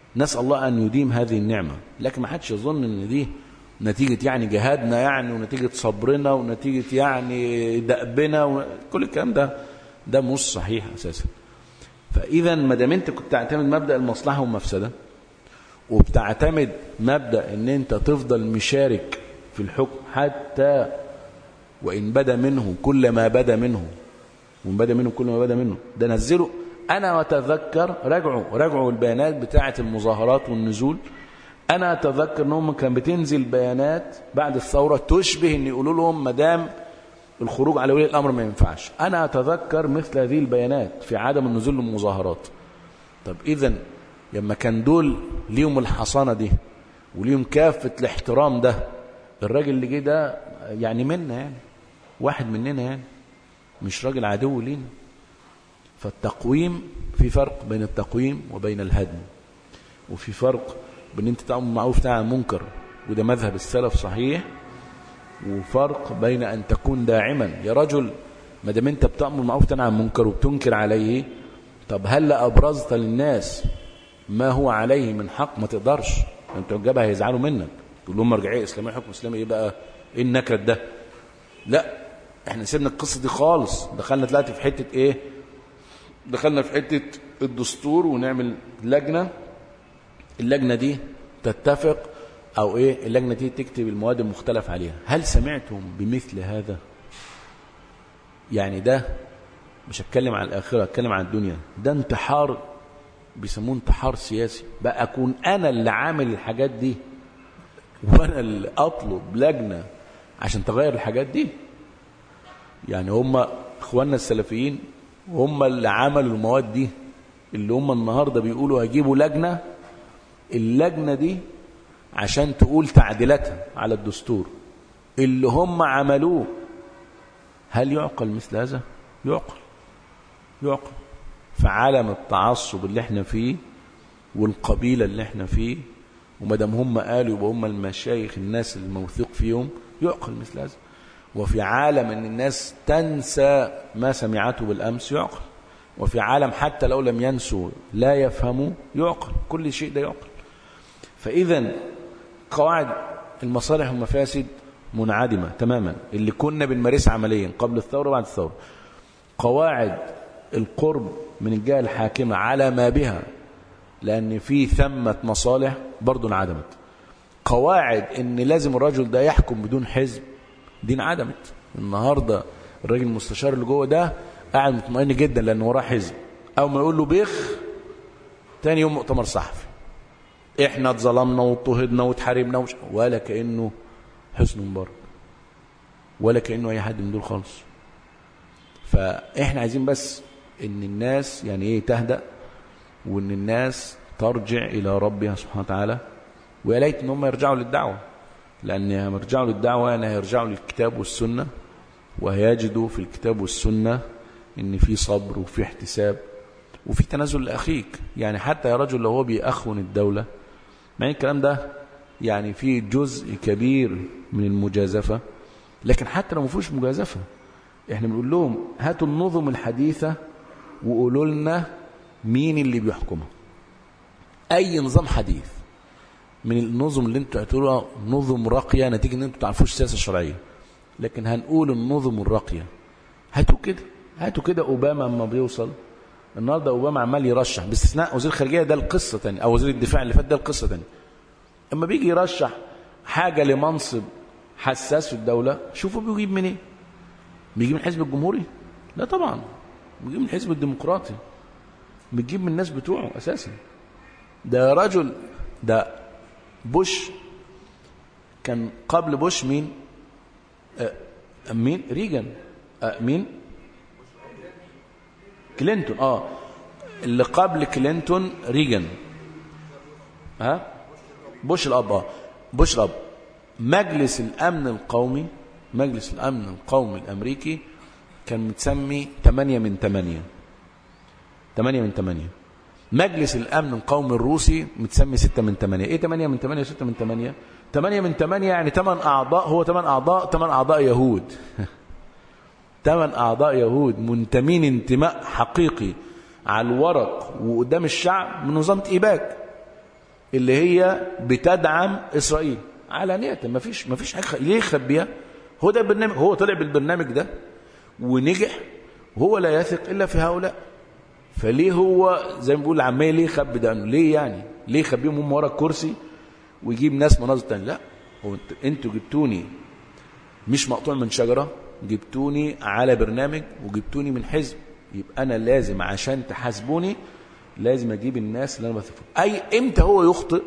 نسأل الله أن يديم هذه النعمة، لكن ما حدش يظن أن دي نتيجة يعني جهادنا يعني ونتيجة صبرنا ونتيجة يعني دأبنا وكل الكلام ده ده مش صحيح أساسا. فإذا ما دام أنت كنت تعتمد مبدأ المصلحة والمفسدة وبتعتمد مبدأ أن أنت تفضل مشارك في الحكم حتى وإن بدا منه كل ما بدا منه وإن بدا منه كل ما بدا منه، ده نزله. أنا أتذكر راجعوا راجعوا البيانات بتاعة المظاهرات والنزول. أنا أتذكر أنهم كان بتنزل بيانات بعد الثورة تشبه أن يقولوا لهم مدام الخروج على ولي الأمر ما ينفعش. أنا أتذكر مثل هذه البيانات في عدم النزول للمظاهرات. طب إذن لما كان دول ليهم الحصانة دي وليهم كافة الاحترام ده، الراجل اللي جه ده يعني منا يعني واحد مننا يعني مش راجل عدو لينا. فالتقويم في فرق بين التقويم وبين الهدم، وفي فرق بين انت تأمر معروف تنهى عن المنكر وده مذهب السلف صحيح، وفرق بين ان تكون داعما. يا رجل ما دام انت بتأمر معروف تنهى عن المنكر وبتنكر عليه، طب هل ابرزت للناس ما هو عليه من حق؟ ما تقدرش، انت الجبهه هيزعلوا منك تقول لهم مرجعيه اسلاميه حكم اسلامي ايه بقى ايه النكد ده؟ لا احنا سيبنا القصه دي خالص، دخلنا دلوقتي في حته ايه؟ دخلنا في حته الدستور ونعمل لجنه، اللجنه دي تتفق او ايه اللجنه دي تكتب المواد المختلف عليها. هل سمعتم بمثل هذا؟ يعني ده مش هتكلم عن الاخره، هتكلم عن الدنيا. ده انتحار بيسموه انتحار سياسي. بقى اكون انا اللي عامل الحاجات دي وانا اللي اطلب لجنه عشان تغير الحاجات دي. يعني هم اخواننا السلفيين هم اللي عملوا المواد دي، اللي هم النهارده بيقولوا هيجيبوا لجنه، اللجنه دي عشان تقول تعديلاتها على الدستور اللي هم عملوه. هل يعقل مثل هذا؟ يعقل يعقل في عالم التعصب اللي احنا فيه والقبيله اللي احنا فيه، وما دام هم قالوا يبقى هم المشايخ الناس الموثوق فيهم، يعقل مثل هذا. وفي عالم ان الناس تنسى ما سمعته بالامس، يعقل. وفي عالم حتى لو لم ينسوا لا يفهموا، يعقل. كل شيء ده يعقل. فاذا قواعد المصالح والمفاسد منعدمه تماما اللي كنا بنمارسها عمليا قبل الثوره وبعد الثوره. قواعد القرب من الجهه الحاكمه على ما بها لان في ثمه مصالح برضو انعدمت. قواعد ان لازم الرجل ده يحكم بدون حزب دي انعدمت. النهارده الراجل المستشار اللي جوه ده قاعد مطمئن جدا لانه وراه حزب، او ما يقول له بيخ تاني يوم مؤتمر صحفي احنا اتظلمنا واضطهدنا واتحاربنا وش... ولا كانه حسن مبارك ولا كانه اي حد من دول خالص. فاحنا عايزين بس ان الناس يعني ايه تهدأ، وان الناس ترجع الى ربها سبحانه وتعالى. ويا ليت ان هم يرجعوا للدعوه، لان هم يرجعوا للدعوه يعني هيرجعوا للكتاب والسنه، وهيجدوا في الكتاب والسنه ان في صبر وفي احتساب وفي تنازل لاخيك. يعني حتى يا رجل لو هو بيأخون الدوله، مع الكلام ده يعني في جزء كبير من المجازفه، لكن حتى لو ما فيش مجازفه احنا بنقول لهم هاتوا النظم الحديثه وقولوا لنا مين اللي بيحكمها. اي نظام حديث من النظم اللي انتوا هتقولوها نظم راقيه نتيجه ان انتوا تعرفوش السياسه الشرعيه، لكن هنقول النظم الراقيه. هاتوا كده هاتوا كده اوباما اما بيوصل النهارده، اوباما عمال يرشح باستثناء وزير الخارجيه ده القصه ثانيه، او وزير الدفاع اللي فات ده القصه ثانيه. اما بيجي يرشح حاجه لمنصب حساس في الدوله، شوفوا بيجيب منين؟ إيه؟ بيجيب من الحزب الجمهوري؟ لا طبعا، بيجيب من الحزب الديمقراطي، بيجيب من الناس بتوعه اساسا. ده رجل ده بوش كان قبل بوش مين؟ آه مين؟ ريجن. آه مين؟ كلينتون. اه اللي قبل كلينتون ريجن. ها آه؟ بوش الاب. اه بوش الاب. مجلس الامن القومي مجلس الامن القومي الامريكي كان متسمي ثمانية من ثمانية ثمانية من ثمانية. مجلس الامن القومي الروسي متسمي ستة من ثمانية. ايه ثمانية من ثمانية ستة من ثمانية؟ ثمانية من ثمانية يعني ثمان اعضاء، هو ثمان اعضاء ثمان اعضاء يهود ثمان اعضاء يهود منتمين انتماء حقيقي على الورق وقدام الشعب من نظام ايباك. اللي هي بتدعم إسرائيل علانية. ما فيش ما فيش حاجة ليه يخبيها. هو ده البرنامج، هو طلع بالبرنامج ده ونجح، وهو لا يثق إلا في هؤلاء. فليه هو زي ما بيقول عمال ليه يخبي ده؟ ليه يعني ليه يخبيهم هم ورا الكرسي ويجيب ناس مناظر تانية؟ لا، هو انتوا جبتوني مش مقطوع من شجرة، جبتوني على برنامج وجبتوني من حزب، يبقى أنا لازم عشان تحاسبوني لازم أجيب الناس اللي أنا بثق فيهم. أي إمتى هو يخطئ؟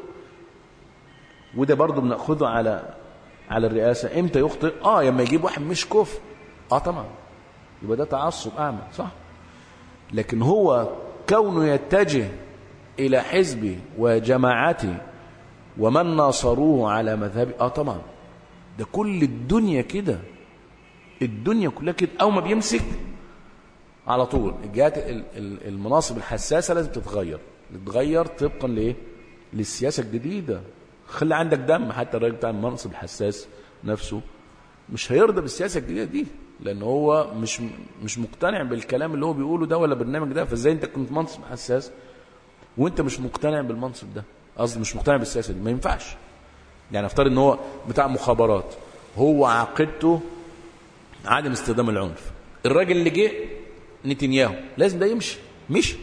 وده برضو بنأخذه على على الرئاسة. إمتى يخطئ؟ آه لما يجيب واحد مش كفء، آه طبعا يبقى ده تعصب أعمى، صح. لكن هو كونه يتجه إلى حزبه وجماعته ومن ناصروه على مذهبه، آه طبعا ده كل الدنيا كده، الدنيا كلها كده. أو ما بيمسك على طول الجهات المناصب الحساسة لازم تتغير، تتغير طبقا لإيه؟ للسياسة الجديدة. خلي عندك دم. حتى الراجل بتاع المنصب الحساس نفسه مش هيرضى بالسياسة الجديدة دي، لأن هو مش مش مقتنع بالكلام اللي هو بيقوله ده ولا برنامج ده. فازاي انت كنت منصب حساس وانت مش مقتنع بالمنصب ده؟ قصدي مش مقتنع بالسياسة دي، ما ينفعش. يعني افترض ان هو بتاع مخابرات، هو عقيدته عدم استخدام العنف. الراجل اللي جه نتنياهو لازم ده يمشي، مش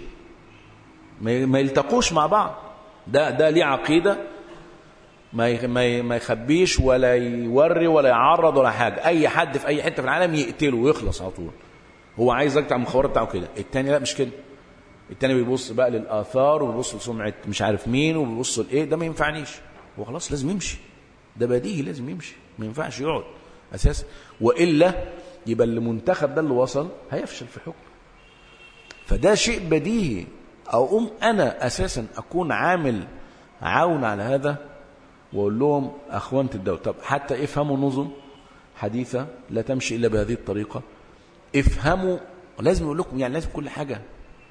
ما يلتقوش مع بعض. ده ده ليه عقيدة ما ما يخبيش ولا يوري ولا يعرض ولا حاجة. أي حد في أي حتة في العالم يقتله ويخلص على طول. هو عايز يقطع المخابرات بتاعه كده. التاني لا، مش كده. التاني بيبص بقى للآثار وبيبص لسمعة مش عارف مين وبيبص لإيه. ده ما ينفعنيش. هو خلاص لازم يمشي، ده بديهي لازم يمشي، ما ينفعش يقعد أساسا. وإلا يبقى اللي منتخب ده اللي وصل هيفشل في الحكم. فده شيء بديهي. أقوم أنا أساسا أكون عامل عون على هذا وأقول لهم أخوانة الدولة، طب حتى افهموا نظم حديثة لا تمشي إلا بهذه الطريقة. افهموا، لازم يقول لكم يعني لازم كل حاجة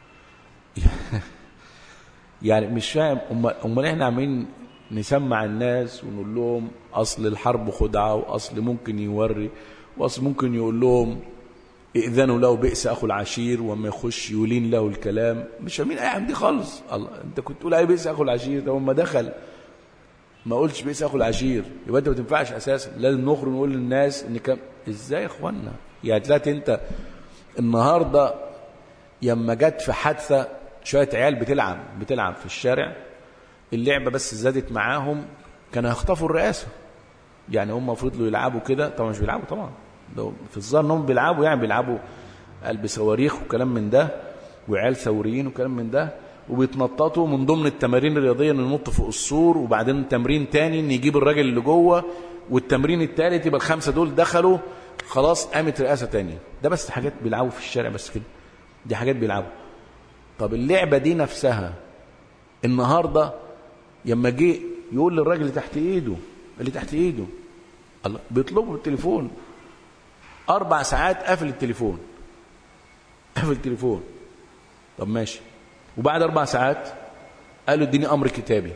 يعني مش فاهم. أمال إحنا عاملين نسمع الناس ونقول لهم أصل الحرب خدعة، وأصل ممكن يوري، وأصل ممكن يقول لهم إذنوا له بئس أخو العشير، وما يخش يولين له الكلام. مش فاهمين أي حاجة دي خالص. الله، أنت كنت تقول أي بئس أخو العشير؟ ده ما دخل ما قلتش بئس أخو العشير، يبقى أنت ما تنفعش أساسا. لازم نخرج نقول للناس إن كم. إزاي يا إخوانا؟ يعني تلاقي أنت النهاردة يما جت في حادثة شوية عيال بتلعب بتلعب في الشارع، اللعبة بس زادت معاهم كانوا يخطفوا الرئاسة. يعني هم فضلوا يلعبوا كده، طبعا مش بيلعبوا طبعا، في الظاهر انهم بيلعبوا، يعني بيلعبوا قلب صواريخ وكلام من ده، وعيال ثوريين وكلام من ده، وبيتنططوا من ضمن التمارين الرياضيه ان ينط فوق السور، وبعدين تمرين تاني ان يجيب الراجل اللي جوه، والتمرين الثالث يبقى الخمسه دول دخلوا خلاص قامت رئاسه تانية. ده بس حاجات بيلعبوا في الشارع بس كده، دي حاجات بيلعبوا. طب اللعبه دي نفسها النهارده لما جه يقول للراجل اللي تحت ايده اللي تحت ايده الله بيطلبه بالتليفون اربع ساعات، قافل التليفون قافل التليفون. طب ماشي. وبعد اربع ساعات قالوا اديني امر كتابي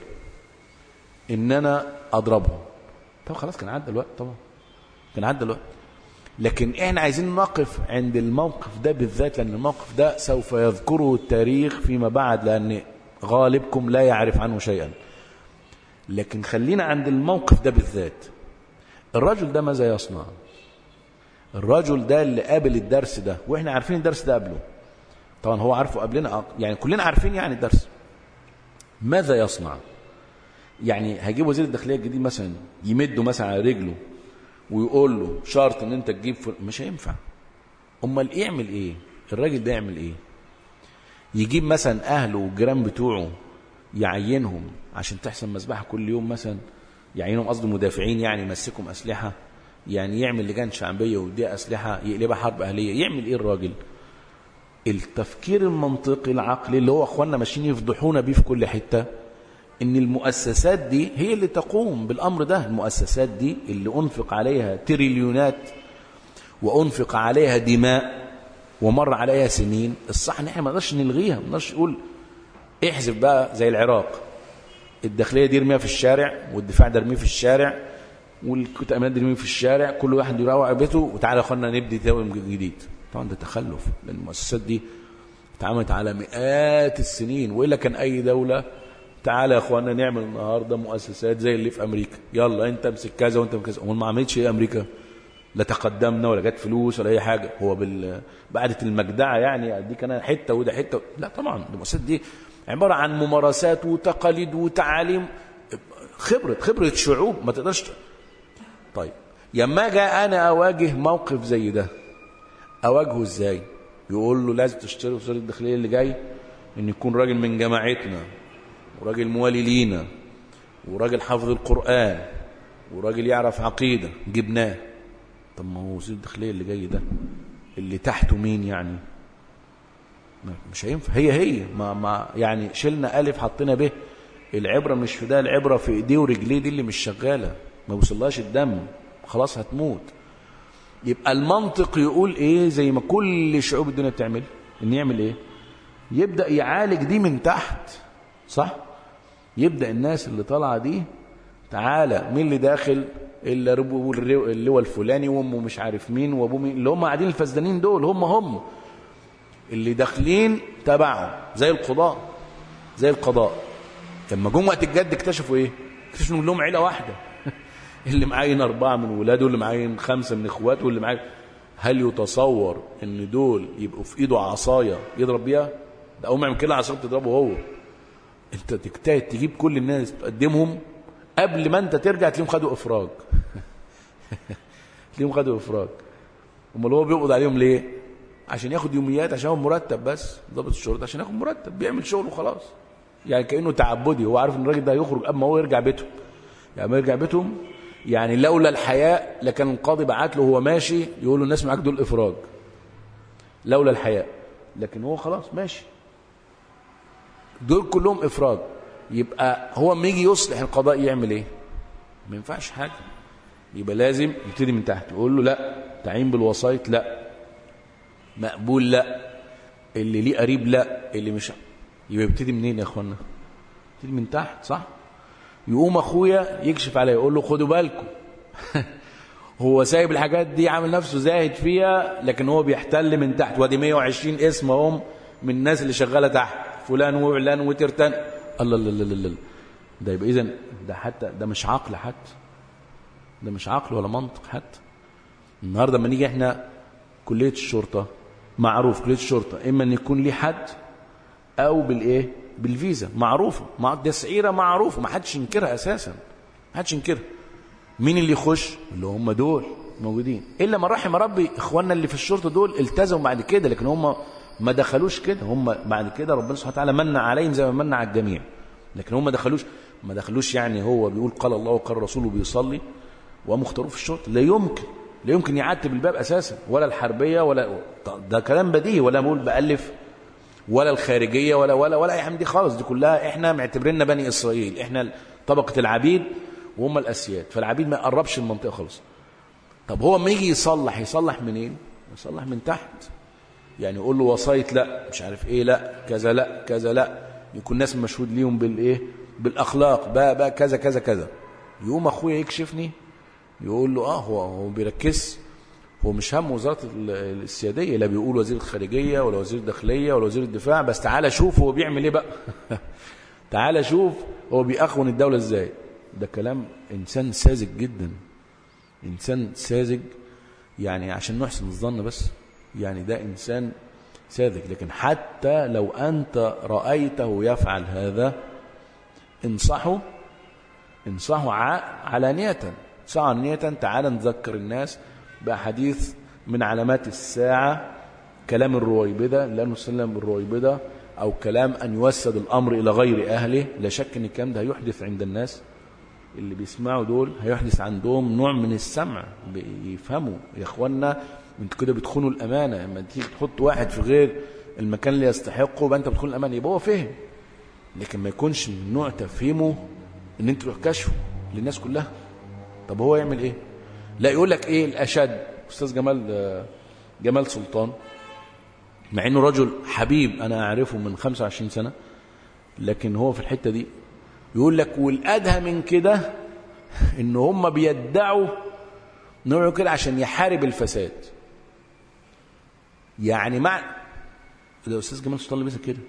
ان انا اضربهم. طب خلاص كان عدى الوقت، طبعا كان عدى الوقت. لكن احنا عايزين نقف عند الموقف ده بالذات، لان الموقف ده سوف يذكره التاريخ فيما بعد، لان غالبكم لا يعرف عنه شيئا. لكن خلينا عند الموقف ده بالذات. الرجل ده ماذا يصنع؟ الرجل ده اللي قابل الدرس ده، واحنا عارفين الدرس ده قبله، طبعا هو عارفه قبلنا، يعني كلنا عارفين يعني الدرس. ماذا يصنع؟ يعني هيجيب وزير الداخليه الجديد مثلا يمده مثلا على رجله ويقول له شرط ان انت تجيب فل... مش هينفع. امال يعمل ايه الراجل ده؟ يعمل ايه؟ يجيب مثلا اهله والجيران بتوعه يعينهم عشان تحصل مذبحه كل يوم مثلا، يعينهم قصد مدافعين، يعني يمسكهم اسلحه، يعني يعمل لجان شعبيه ويديها اسلحه يقلبها حرب اهليه. يعمل ايه الراجل؟ التفكير المنطقي العقلي اللي هو اخواننا ماشيين يفضحونا بيه في كل حته، ان المؤسسات دي هي اللي تقوم بالامر ده. المؤسسات دي اللي انفق عليها تريليونات وانفق عليها دماء ومر عليها سنين، الصح ان احنا ما نقدرش نلغيها، ما نقدرش نقول احذف بقى زي العراق الداخليه دي ارميها في الشارع والدفاع ده ارميه في الشارع والتأمينات دي ارميه في الشارع، كل واحد يروح بيته وتعالى يا اخوانا نبدي تاويل جديد. طبعا ده تخلف، لان المؤسسات دي اتعملت على مئات السنين، والا كان اي دوله تعالى يا اخوانا نعمل النهارده مؤسسات زي اللي في امريكا، يلا انت امسك كذا وانت امسك كذا. امال ما عملتش ايه امريكا؟ لا تقدمنا ولا جت فلوس ولا اي حاجه. هو بال بعدة المجدعه يعني اديك انا حته وده حته؟ لا طبعا. المؤسسات دي عباره عن ممارسات وتقاليد وتعاليم، خبره خبره شعوب ما تقدرش. طيب لما جاء انا اواجه موقف زي ده اواجهه ازاي؟ يقول له لازم تشتري وزاره الداخليه اللي جاي ان يكون راجل من جماعتنا وراجل موالي لينا وراجل حافظ القرآن وراجل يعرف عقيدة. جبناه. طب ما هو وزير الداخلية اللي جاي ده اللي تحته مين يعني؟ مش هينفع. هي هي ما ما يعني شلنا ألف حطينا به. العبرة مش في ده، العبرة في ايديه ورجليه دي اللي مش شغالة، ما بيوصلهاش الدم، خلاص هتموت. يبقى المنطق يقول ايه؟ زي ما كل شعوب الدنيا بتعمل، ان يعمل ايه؟ يبدأ يعالج دي من تحت، صح؟ يبدأ الناس اللي طالعه دي، تعالى مين اللي داخل؟ اللي هو الفلاني وامه مش عارف مين وابوه مين، اللي هم قاعدين الفسدانين دول هم هم اللي داخلين تبعهم، زي القضاء زي القضاء. لما جم وقت الجد اكتشفوا ايه؟ اكتشفوا ان لهم عيله واحده اللي معاين اربعه من ولاده واللي معاين خمسه من اخواته واللي معاين. هل يتصور ان دول يبقوا في ايده عصايه يضرب بيها؟ ده اول ما يعمل كده عصايه تضربه هو. انت تجتهد تجيب كل الناس تقدمهم، قبل ما انت ترجع تلاقيهم خدوا افراج تلاقيهم خدوا افراج. امال هو بيقبض عليهم ليه؟ عشان ياخد يوميات، عشان هو مرتب، بس ضابط الشرطه عشان ياخد مرتب بيعمل شغل وخلاص. يعني كانه تعبدي، هو عارف ان الراجل ده هيخرج اما هو يرجع بيتهم. يعني ما يرجع بيتهم، يعني لولا الحياء لكان القاضي بعت له وهو ماشي يقول له الناس معاك دول افراج، لولا الحياء. لكن هو خلاص ماشي، دول كلهم افراج. يبقى هو لما يجي يصلح القضاء يعمل ايه؟ ما ينفعش حاجه. يبقى لازم يبتدي من تحت، يقول له لا تعيين بالوسائط، لا مقبول، لا اللي ليه قريب، لا اللي مش. يبقى يبتدي منين يا اخوانا؟ يبتدي من تحت، صح؟ يقوم اخويا يكشف عليه يقول له خدوا بالكم هو سايب الحاجات دي عامل نفسه زاهد فيها، لكن هو بيحتل من تحت. وادي مية وعشرين اسم هم من الناس اللي شغاله تحت، فلان وعلان وترتان. الله الله الله الله. ده يبقى اذا ده حتى ده مش عقل، حتى ده مش عقل ولا منطق. حتى النهارده لما نيجي احنا كليه الشرطه، معروف كليه الشرطه اما ان يكون ليه حد او بالايه؟ بالفيزا، معروفه، مع تسعيره معروفه، ما حدش ينكرها اساسا، ما حدش ينكرها. مين اللي يخش؟ اللي هم دول موجودين، الا من رحم ربي. اخواننا اللي في الشرطه دول التزموا بعد كده، لكن هم ما دخلوش كده. هم بعد كده ربنا سبحانه وتعالى من عليهم زي ما من على الجميع، لكن هم ما دخلوش ما دخلوش يعني هو بيقول قال الله وقال رسوله بيصلي وقاموا اختاروه في الشرطه. لا يمكن لا يمكن يعتب الباب اساسا، ولا الحربيه، ولا ده كلام بديهي، ولا بقول بالف، ولا الخارجيه، ولا ولا ولا اي حاجه دي خالص. دي كلها احنا معتبريننا بني اسرائيل، احنا طبقه العبيد وهم الاسياد، فالعبيد ما يقربش المنطقه خالص. طب هو لما يجي يصلح يصلح منين؟ يصلح من تحت. يعني يقول له وصايت لا، مش عارف ايه لا، كذا لا، كذا لا، يكون ناس مشهود ليهم بالايه؟ بالاخلاق، بقى بقى كذا كذا كذا. يقوم اخويا يكشفني يقول له اه هو هو بيركز، هو مش هم وزاره السياديه، لا بيقول وزير الخارجيه ولا وزير الداخليه ولا وزير الدفاع، بس تعالى شوف هو بيعمل ايه بقى تعالى شوف هو بيأخون الدوله ازاي. ده كلام انسان ساذج جدا، انسان ساذج. يعني عشان نحسن الظن بس، يعني ده انسان ساذج. لكن حتى لو انت رايته يفعل هذا انصحه، انصحه علانيه، انصحه علانيه. تعالى نذكر الناس بأحاديث من علامات الساعه، كلام الرويبده، لانه سلم بالرويبده، او كلام ان يوسد الامر الى غير اهله. لا شك ان الكلام ده هيحدث عند الناس اللي بيسمعوا دول، هيحدث عندهم نوع من السمع، بيفهموا يا اخوانا انتوا كده بتخونوا الامانه. لما تيجي تحط واحد في غير المكان اللي يستحقه يبقى انت بتخون الامانه، يبقى هو فهم. لكن ما يكونش من نوع تفهيمه ان انت تروح كشفه للناس كلها. طب هو يعمل ايه؟ لا يقول لك ايه الاشد؟ استاذ جمال جمال سلطان، مع انه رجل حبيب انا اعرفه من خمسة وعشرين سنه، لكن هو في الحته دي يقول لك والادهى من كده ان هم بيدعوا نوعه كده عشان يحارب الفساد. يعني مع ده استاذ جمال سلطان اللي بيسك كده،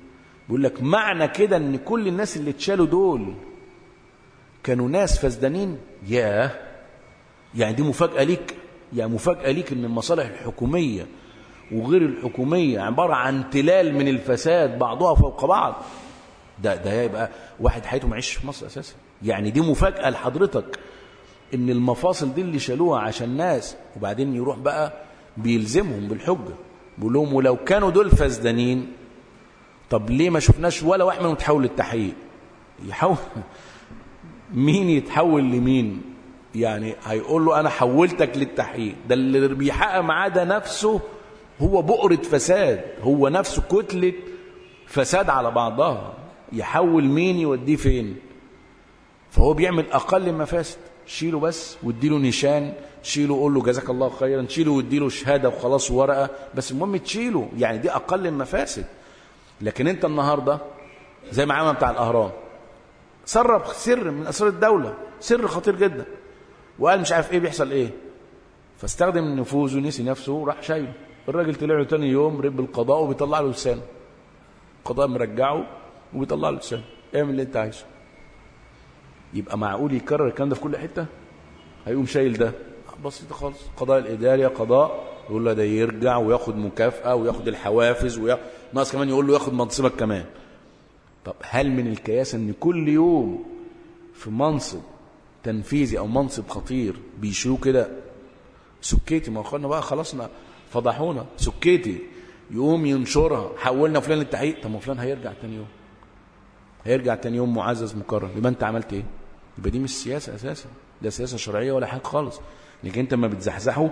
بيقول لك معنى كده ان كل الناس اللي اتشالوا دول كانوا ناس فاسدانين. ياه، يعني دي مفاجأة ليك، يعني مفاجأة ليك ان المصالح الحكومية وغير الحكومية عبارة عن تلال من الفساد بعضها فوق بعض. ده ده يبقى واحد حياته ما يعيش في مصر اساسا. يعني دي مفاجأة لحضرتك ان المفاصل دي اللي شالوها عشان ناس، وبعدين يروح بقى بيلزمهم بالحجة بيقول لهم ولو كانوا دول فاسدانين طب ليه ما شفناش ولا واحد منهم يتحول للتحقيق؟ يحول مين يتحول لمين؟ يعني هيقول له انا حولتك للتحقيق، ده اللي بيحقق معاه ده نفسه هو بؤرة فساد، هو نفسه كتلة فساد على بعضها، يحول مين يوديه فين؟ فهو بيعمل اقل مفاسد. شيله بس واديله نشان، شيله قول له جزاك الله خيرا، شيله واديله شهاده وخلاص ورقه، بس المهم تشيله، يعني دي اقل المفاسد. لكن انت النهارده زي ما عمل بتاع الاهرام، سرب سر من اسرار الدوله، سر خطير جدا، وقال مش عارف ايه بيحصل ايه، فاستخدم نفوذه ونسي نفسه وراح شايله. الراجل طلع له تاني يوم رب القضاء وبيطلع له لسانه، القضاء مرجعه وبيطلع له لسانه، اعمل اللي انت عايزه. يبقى معقول يكرر الكلام ده في كل حته؟ هيقوم شايل ده بسيطه خالص. قضاء الاداري قضاء يقول له ده يرجع وياخد مكافاه وياخد الحوافز وياخد ناقص كمان يقول له ياخد منصبك كمان. طب هل من الكياسه ان كل يوم في منصب تنفيذي او منصب خطير بيشيلوه كده سكيتي؟ ما اخوانا بقى خلصنا فضحونا سكيتي، يقوم ينشرها حولنا فلان للتحقيق. طب ما فلان هيرجع تاني يوم، هيرجع تاني يوم معزز مكرم، يبقى انت عملت ايه؟ يبقى دي مش سياسه اساسا، ده سياسه شرعيه ولا حاجه خالص. لكن انت ما بتزحزحه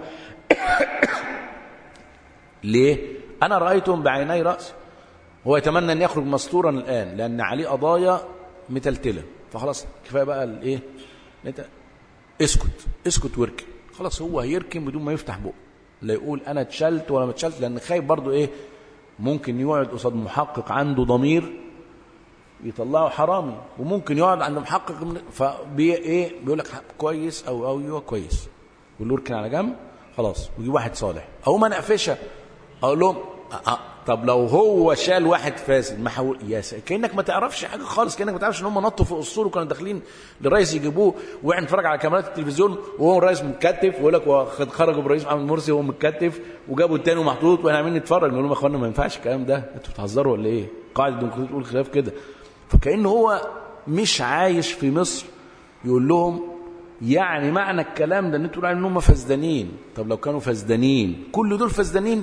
ليه؟ انا رايتهم بعيني راسي. هو يتمنى ان يخرج مستورا الان لان عليه قضايا متلتله، فخلاص كفايه بقى الايه، انت اسكت اسكت واركن. خلاص هو هيركن بدون ما يفتح بقه، لا يقول انا اتشلت ولا ما اتشلت، لان خايف برضو ايه، ممكن يقعد قصاد محقق عنده ضمير يطلعه حرامي، وممكن يقعد عند محقق من فبي ايه بيقول لك كويس او او ايوه كويس، يقول له اركن على جنب خلاص، ويجيب واحد صالح او ما نقفشه. اقول لهم أه طب لو هو شال واحد فاسد ما حول يا سا... كانك ما تعرفش حاجه خالص، كانك ما تعرفش ان هم نطوا في الاسطول وكانوا داخلين للرئيس يجيبوه، واحنا نتفرج على كاميرات التلفزيون وهو الرئيس متكتف ويقول لك خرجوا بالرئيس محمد مرسي وهو متكتف وجابوا الثاني ومحطوط واحنا عاملين نتفرج، نقول لهم يا اخوانا ما ينفعش الكلام ده، انتوا بتهزروا ولا ايه؟ قاعده الديمقراطيه تقول خلاف كده. فكأنه هو مش عايش في مصر، يقول لهم يعني معنى الكلام ده ان انتوا تقولوا ان هم فاسدانين. طب لو كانوا فاسدانين كل دول فاسدانين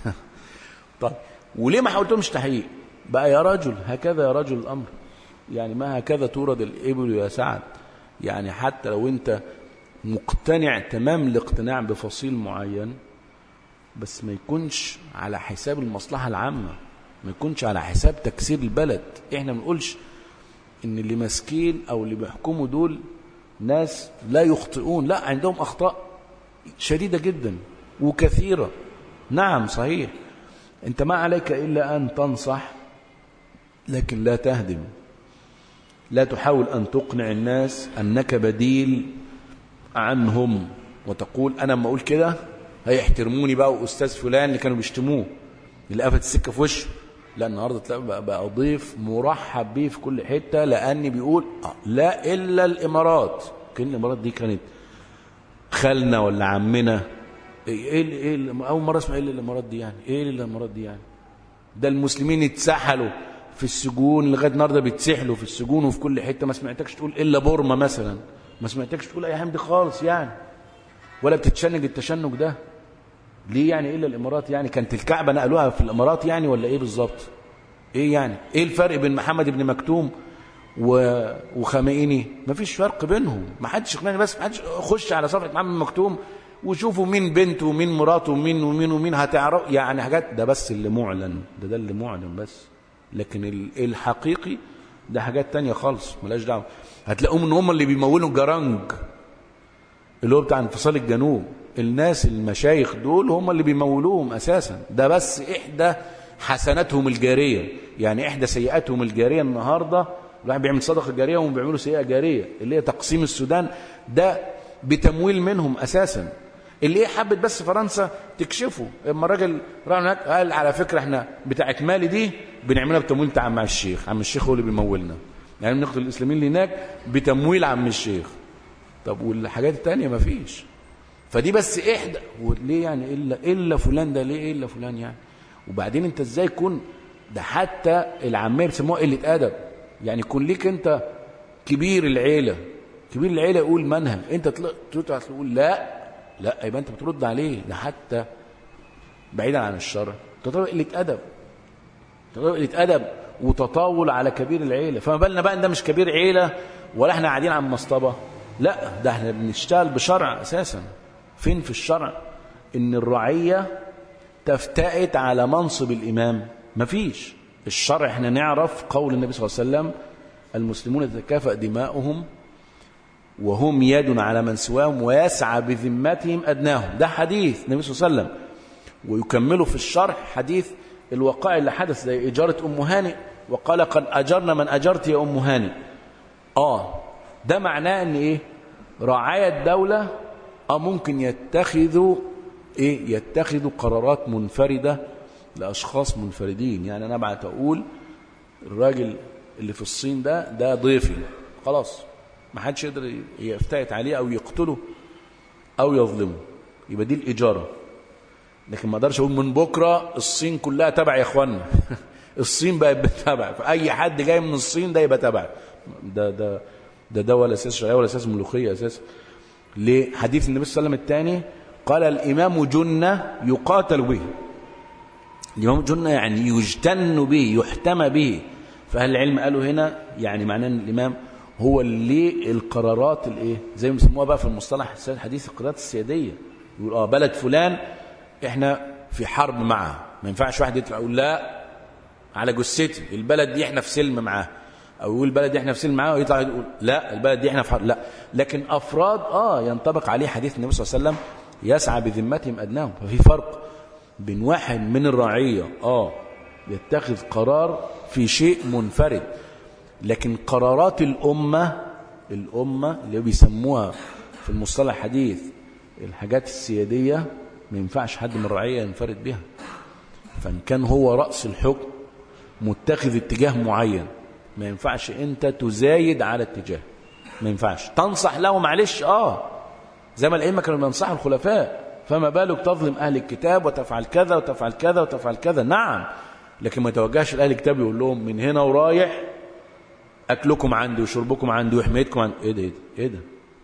طب وليه ما حاولتهمش تحقيق بقى يا رجل؟ هكذا يا رجل الامر، يعني ما هكذا تورد الابل يا سعد. يعني حتى لو انت مقتنع تمام الاقتناع بفصيل معين، بس ما يكونش على حساب المصلحه العامه، ما يكونش على حساب تكسير البلد. احنا ما بنقولش ان اللي ماسكين او اللي بيحكموا دول ناس لا يخطئون، لا عندهم اخطاء شديده جدا وكثيره، نعم صحيح. انت ما عليك الا ان تنصح لكن لا تهدم، لا تحاول ان تقنع الناس انك بديل عنهم وتقول انا لما اقول كده هيحترموني بقى، واستاذ فلان اللي كانوا بيشتموه اللي قفت السكه في وشه، لا النهارده تلاقي بقى, بقى ضيف مرحب بيه في كل حته، لاني بيقول آه لا الا الامارات. كان الامارات دي كانت خالنا ولا عمنا، ايه ايه اول مره اسمع ايه الامارات دي يعني، ايه الامارات دي يعني؟ ده المسلمين اتسحلوا في السجون لغايه النهارده بيتسحلوا في السجون وفي كل حته، ما سمعتكش تقول الا بورما مثلا، ما سمعتكش تقول اي حاجه دي خالص يعني، ولا بتتشنج التشنج ده ليه يعني؟ الا الامارات يعني كانت الكعبه نقلوها في الامارات يعني ولا ايه بالظبط؟ ايه يعني؟ ايه الفرق بين محمد بن مكتوم و... وخمائني؟ مفيش فرق بينهم، ما حدش يقنعني، بس ما حدش خش على صفحه محمد بن مكتوم وشوفوا مين بنته ومين مراته ومين ومين ومين هتعرف يعني حاجات، ده بس اللي معلن، ده ده اللي معلن بس، لكن الحقيقي ده حاجات تانية خالص ملاش دعوه. هتلاقوهم ان هم اللي بيمولوا جرنج اللي هو بتاع انفصال الجنوب، الناس المشايخ دول هم اللي بيمولوهم اساسا، ده بس احدى حسناتهم الجاريه، يعني احدى سيئاتهم الجاريه. النهارده الواحد بيعمل صدقه جاريه وهم بيعملوا سيئه جاريه اللي هي تقسيم السودان، ده بتمويل منهم اساسا. اللي ايه حبت بس فرنسا تكشفه، اما الراجل راح هناك قال على فكره احنا بتاعت مالي دي بنعملها بتمويل بتاع عم الشيخ، عم الشيخ هو اللي بيمولنا، يعني بناخد الاسلاميين اللي هناك بتمويل عم الشيخ. طب والحاجات التانية ما فيش. فدي بس احدى، وليه يعني الا الا فلان ده ليه الا فلان يعني؟ وبعدين انت ازاي يكون ده حتى العاميه بيسموها قله ادب، يعني يكون ليك انت كبير العيله، كبير العيله يقول منهج انت تطلع تقول لا لا، يبقى انت بترد عليه. ده حتى بعيدا عن الشرع تطور قله ادب، تطور قله ادب وتطاول على كبير العيله. فما بالنا بقى ان ده مش كبير عيله ولا احنا قاعدين على المصطبه، لا ده احنا بنشتغل بشرع اساسا. فين في الشرع ان الرعيه تفتئت على منصب الامام؟ مفيش. الشرع احنا نعرف قول النبي صلى الله عليه وسلم المسلمون تتكافأ دماؤهم وهم يد على من سواهم ويسعى بذمتهم أدناهم. ده حديث النبي صلى الله عليه وسلم. ويكملوا في الشرح حديث الوقائع اللي حدث زي إجارة أم هانئ، وقال قد أجرنا من أجرت يا أم هانئ. آه ده معناه أن إيه؟ رعاية الدولة آه ممكن يتخذوا إيه؟ يتخذوا قرارات منفردة لأشخاص منفردين. يعني أنا بعت أقول الراجل اللي في الصين ده ده ضيفي، خلاص ما حدش يقدر يفتئت عليه أو يقتله أو يظلمه، يبقى دي الإجارة. لكن ما اقدرش اقول من بكره الصين كلها تبع يا اخوانا الصين بقت بتتبع، فاي حد جاي من الصين ده يبقى تبع. ده ده ده ده ولا اساس شرعيه ولا اساس ملوخيه اساس. ليه؟ حديث النبي صلى الله عليه وسلم الثاني قال الامام جنه يقاتل به. الامام جنه يعني يجتن به يحتمى به. فاهل العلم قالوا هنا يعني معناه ان الامام هو اللي القرارات الايه زي ما بيسموها بقى في المصطلح الحديث القرارات السياديه. يقول اه بلد فلان احنا في حرب معها، ما ينفعش واحد يطلع يقول لا على جثتي البلد دي احنا في سلم معاها، او يقول البلد دي احنا في سلم معاها ويطلع يقول لا البلد دي احنا في حرب. لا، لكن افراد اه ينطبق عليه حديث النبي صلى الله عليه وسلم يسعى بذمتهم ادناهم. ففي فرق بين واحد من الرعيه اه يتخذ قرار في شيء منفرد، لكن قرارات الامه الامه اللي بيسموها في المصطلح الحديث الحاجات السياديه ما ينفعش حد من الرعية ينفرد بها. فإن كان هو رأس الحكم متخذ اتجاه معين ما ينفعش أنت تزايد على اتجاه، ما ينفعش تنصح له معلش آه زي ما الأئمة كانوا بينصحوا الخلفاء، فما بالك تظلم أهل الكتاب وتفعل كذا وتفعل كذا وتفعل كذا. نعم، لكن ما يتوجهش لأهل الكتاب يقول لهم من هنا ورايح أكلكم عندي وشربكم عندي وحمايتكم عندي. إيه ده إيه ده إيه ده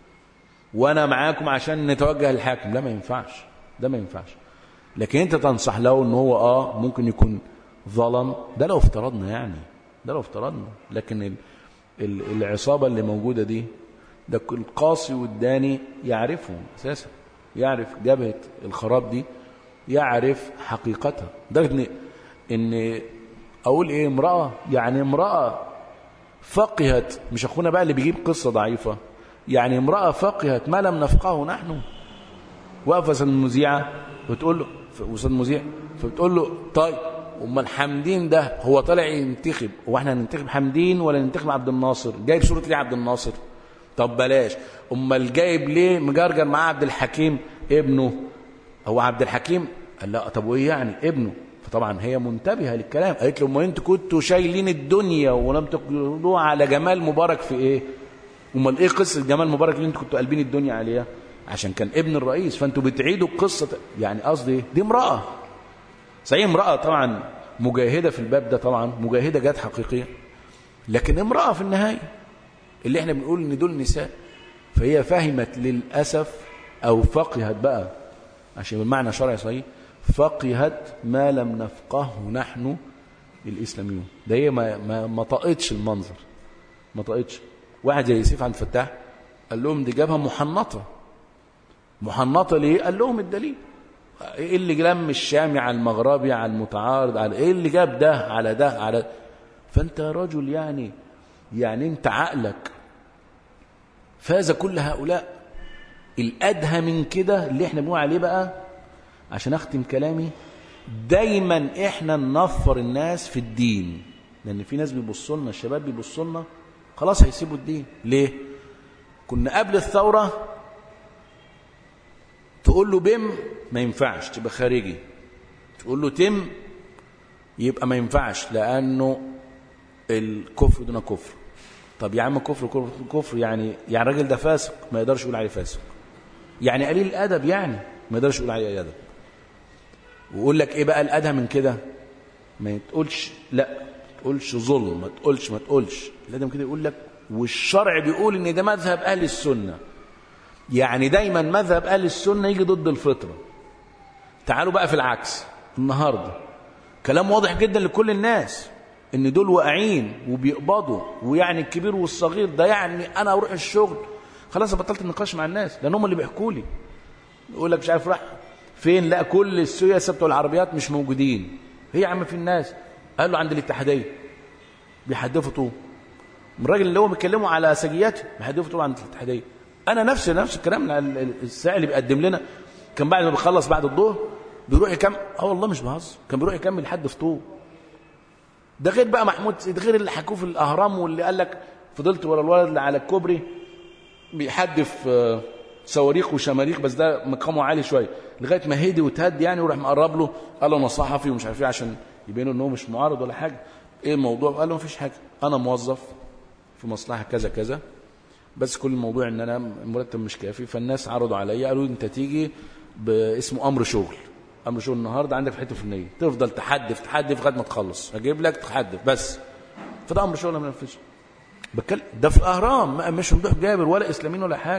وأنا معاكم عشان نتوجه للحاكم. لا ما ينفعش، ده ما ينفعش. لكن انت تنصح له ان هو اه ممكن يكون ظلم، ده لو افترضنا يعني ده لو افترضنا. لكن ال ال العصابة اللي موجودة دي ده القاصي والداني يعرفهم اساسا، يعرف جبهة الخراب دي، يعرف حقيقتها. ده ان, إن اقول ايه امرأة يعني امرأة فقهت، مش اخونا بقى اللي بيجيب قصة ضعيفة، يعني امرأة فقهت ما لم نفقهه نحن. واقفه استاذ المذيعه بتقول له استاذ المذيع فبتقول له طيب امال حمدين ده هو طالع ينتخب، هو احنا هننتخب حمدين ولا ننتخب عبد الناصر؟ جايب صوره ليه عبد الناصر؟ طب بلاش، امال جايب ليه مجرجر معاه عبد الحكيم ابنه؟ هو عبد الحكيم قال لا طب وايه يعني ابنه؟ فطبعا هي منتبهه للكلام، قالت له ما انتوا كنتوا شايلين الدنيا ولم تقولوا على جمال مبارك في ايه؟ امال ايه قصه جمال مبارك اللي انتوا كنتوا قلبين الدنيا عليها؟ عشان كان ابن الرئيس، فانتوا بتعيدوا القصة. يعني قصدي دي امرأة صحيح، امرأة طبعا مجاهدة في الباب ده، طبعا مجاهدة جاد حقيقية، لكن امرأة في النهاية اللي احنا بنقول ان دول نساء. فهي فهمت للأسف او فقهت بقى عشان بالمعنى شرعي صحيح، فقهت ما لم نفقهه نحن الإسلاميون. ده هي ما, ما, ما طقتش المنظر، ما طقتش. واحد زي سيف عبد الفتاح قال لهم دي جابها محنطة. محنطة ليه؟ قال لهم الدليل. ايه اللي لم الشامي على المغربي على المتعارض على ايه اللي جاب ده على ده على. فانت رجل يعني يعني انت عقلك فاز كل هؤلاء. الادهى من كده اللي احنا بنقول عليه بقى عشان اختم كلامي، دايما احنا ننفر الناس في الدين، لان في ناس بيبصوا لنا، الشباب بيبصوا لنا خلاص هيسيبوا الدين. ليه؟ كنا قبل الثوره تقول له بم ما ينفعش تبقى خارجي، تقول له تم يبقى ما ينفعش، لأنه الكفر دون كفر. طب يا عم كفر كفر كفر يعني يعني الراجل ده فاسق، ما يقدرش يقول عليه فاسق. يعني قليل الأدب، يعني ما يقدرش يقول عليه أدب. ويقول لك إيه بقى الأدب من كده؟ ما تقولش لا، ما تقولش ظلم، ما تقولش ما تقولش الأدب كده. يقول لك والشرع بيقول إن ده مذهب أهل السنة. يعني دايما مذهب أهل السنة يجي ضد الفطرة. تعالوا بقى في العكس النهاردة، كلام واضح جدا لكل الناس ان دول واقعين وبيقبضوا، ويعني الكبير والصغير ده. يعني انا اروح الشغل خلاص بطلت النقاش مع الناس، لان هم اللي بيحكوا لي. يقول لك مش عارف راح فين، لا كل السياسه بتوع العربيات مش موجودين. هي يا عم في الناس، قال له عند الاتحاديه بيحدفوا طوب. الراجل اللي هو بيتكلموا على سجياته بيحدفوا طوب عند الاتحاديه. انا نفس نفس الكلام. الساعي اللي بيقدم لنا كان بعد ما بيخلص بعد الظهر بيروح يكمل، اه والله مش بهزر، كان بيروح يكمل لحد في طوب. ده غير بقى محمود، ده غير اللي حكوه في الاهرام، واللي قال لك فضلت ورا الولد اللي على الكوبري بيحدف صواريخ وشماريخ، بس ده مقامه عالي شويه، لغايه ما هدي وتهد يعني، وراح مقرب له قال له انا صحفي ومش عارف ايه، عشان يبينوا ان هو مش معارض ولا حاجه. ايه الموضوع؟ قال له مفيش حاجه، انا موظف في مصلحه كذا كذا، بس كل الموضوع ان انا المرتب مش كافي، فالناس عرضوا عليا قالوا انت تيجي باسمه امر شغل. امر شغل النهارده عندك في حته فنيه، تفضل تحدف تحدف لغايه ما تخلص، هجيب لك تحدف بس. فده امر شغل ما نفذش. بتكلم ده في الاهرام، مش ممدوح جابر ولا اسلاميين ولا حاجه.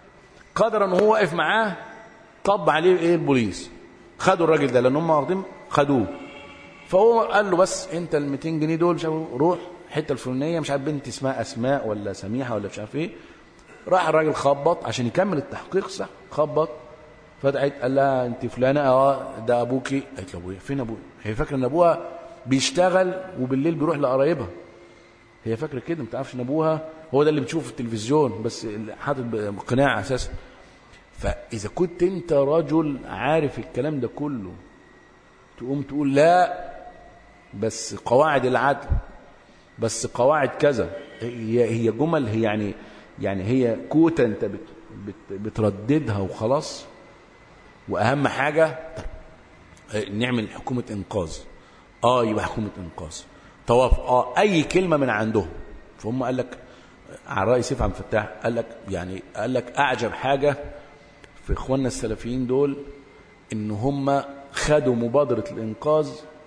قدر ان هو واقف معاه، طب عليه ايه البوليس، خدوا الراجل ده لان هم واخدين، خدوه. فهو قال له بس انت ال مئتين جنيه دول روح الحته الفلانيه، مش عارف بنت اسمها اسماء ولا سميحه ولا مش عارف ايه. راح الراجل خبط عشان يكمل التحقيق، صح خبط، فدعت قال لها انت فلانه؟ اه ده ابوكي. قالت له ابويا فين؟ ابويا. هي فاكره ان ابوها بيشتغل وبالليل بيروح لقرايبها، هي فاكره كده، ما تعرفش ان ابوها هو ده اللي بتشوفه في التلفزيون بس حاطط قناع اساسا. فاذا كنت انت رجل عارف الكلام ده كله تقوم تقول لا بس قواعد العدل، بس قواعد كذا، هي هي جمل، هي يعني يعني هي كوته انت بت بت بترددها وخلاص. واهم حاجه نعمل حكومه انقاذ. اه يبقى حكومه انقاذ توافق، اه اي كلمه من عندهم. فهم قال لك على راي سيف عبد الفتاح، قال لك يعني قال لك اعجب حاجه في اخواننا السلفيين دول ان هم خدوا مبادره الانقاذ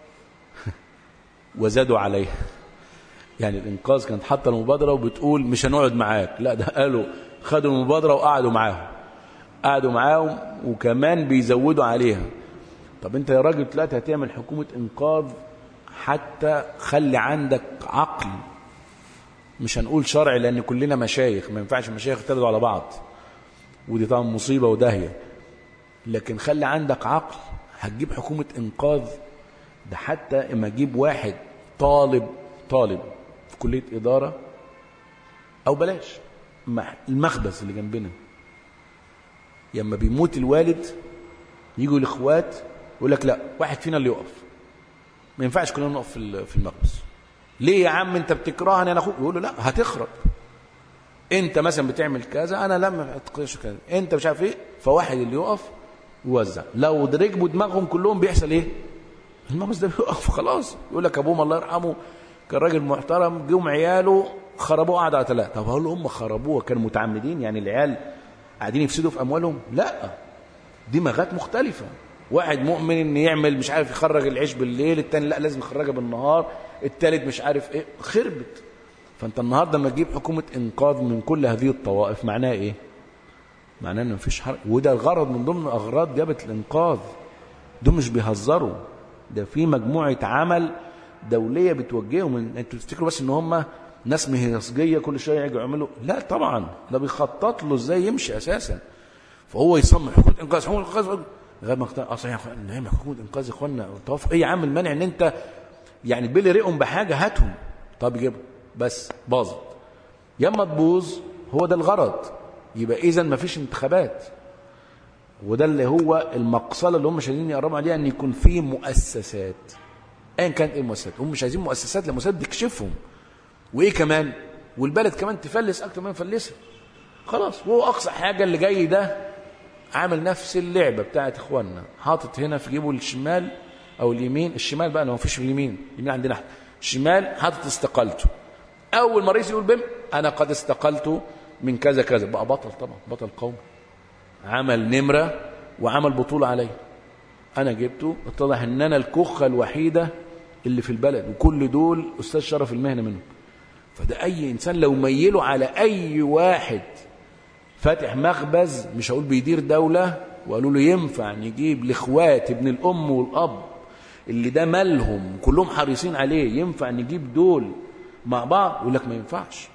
وزادوا عليها. يعني الانقاذ كانت حاطه المبادره وبتقول مش هنقعد معاك، لا ده قالوا خدوا المبادره وقعدوا معاهم، قعدوا معاهم وكمان بيزودوا عليها. طب انت يا راجل طلعت هتعمل حكومه انقاذ، حتى خلي عندك عقل، مش هنقول شرعي لان كلنا مشايخ، ما ينفعش مشايخ يتردوا على بعض، ودي طبعا مصيبه وداهيه. لكن خلي عندك عقل، هتجيب حكومه انقاذ ده حتى اما اجيب واحد طالب طالب في كليه اداره، او بلاش المخبز اللي جنبنا، لما بيموت الوالد يجوا الاخوات يقول لك لا واحد فينا اللي يقف، ما ينفعش كلنا نقف في في المخبز. ليه يا عم انت بتكرهني انا اخوك؟ يقول له لا هتخرب، انت مثلا بتعمل كذا انا لما اتقيش كذا، انت مش عارف ايه. فواحد اللي يقف يوزع. لو ركبوا دماغهم كلهم بيحصل ايه؟ المخبز ده بيقف خلاص. يقول لك ابوهم الله يرحمه كان راجل محترم، جم عياله خربوه قعدوا على ثلاثه. طب هقول هم خربوه كانوا متعمدين؟ يعني العيال قاعدين يفسدوا في اموالهم؟ لا، دماغات مختلفه. واحد مؤمن ان يعمل مش عارف يخرج العيش بالليل، الثاني لا لازم يخرجها بالنهار، الثالث مش عارف ايه، خربت. فانت النهارده لما تجيب حكومه انقاذ من كل هذه الطوائف معناها ايه؟ معناه ان مفيش حرج. وده الغرض من ضمن اغراض جبهه الانقاذ، دول مش بيهزروا، ده في مجموعه عمل دوليه بتوجههم. انتوا تفتكروا بس ان هم ناس مهرسجيه كل شويه يجوا يعملوا؟ لا طبعا، ده بيخطط له ازاي يمشي اساسا. فهو يصمم حكومه انقاذ حكومه انقاذ غير ما اه صحيح نعمل حكومه انقاذ يا اخوانا توافق. ايه يا عم المانع ان انت يعني بيلي ريقهم بحاجه هاتهم، طب يجيبها بس باظت. يا اما تبوظ، هو ده الغرض. يبقى اذا ما فيش انتخابات، وده اللي هو المقصله اللي هم مش عايزين يقربوا عليها، ان يكون في مؤسسات ايا كان ايه المؤسسات. هم مش عايزين مؤسسات، لمؤسسات بتكشفهم وايه كمان، والبلد كمان تفلس اكتر ما يفلسها خلاص. وهو اقصى حاجه اللي جاي ده عامل نفس اللعبه بتاعت اخواننا، حاطط هنا في جيبه الشمال او اليمين الشمال بقى، لو ما فيش اليمين اليمين عندنا احنا الشمال حاطط استقالته. اول ما الرئيس يقول بم انا قد استقلت من كذا كذا، بقى بطل طبعا، بطل قومي، عمل نمره وعمل بطوله عليه. انا جبته، اتضح ان انا الكخه الوحيده اللي في البلد، وكل دول استاذ شرف المهنه منهم. فده اي انسان لو ميله على اي واحد فاتح مخبز، مش هقول بيدير دوله، وقالوا له ينفع نجيب لاخوات ابن الام والاب اللي ده مالهم كلهم حريصين عليه، ينفع نجيب دول مع بعض؟ يقول لك ما ينفعش.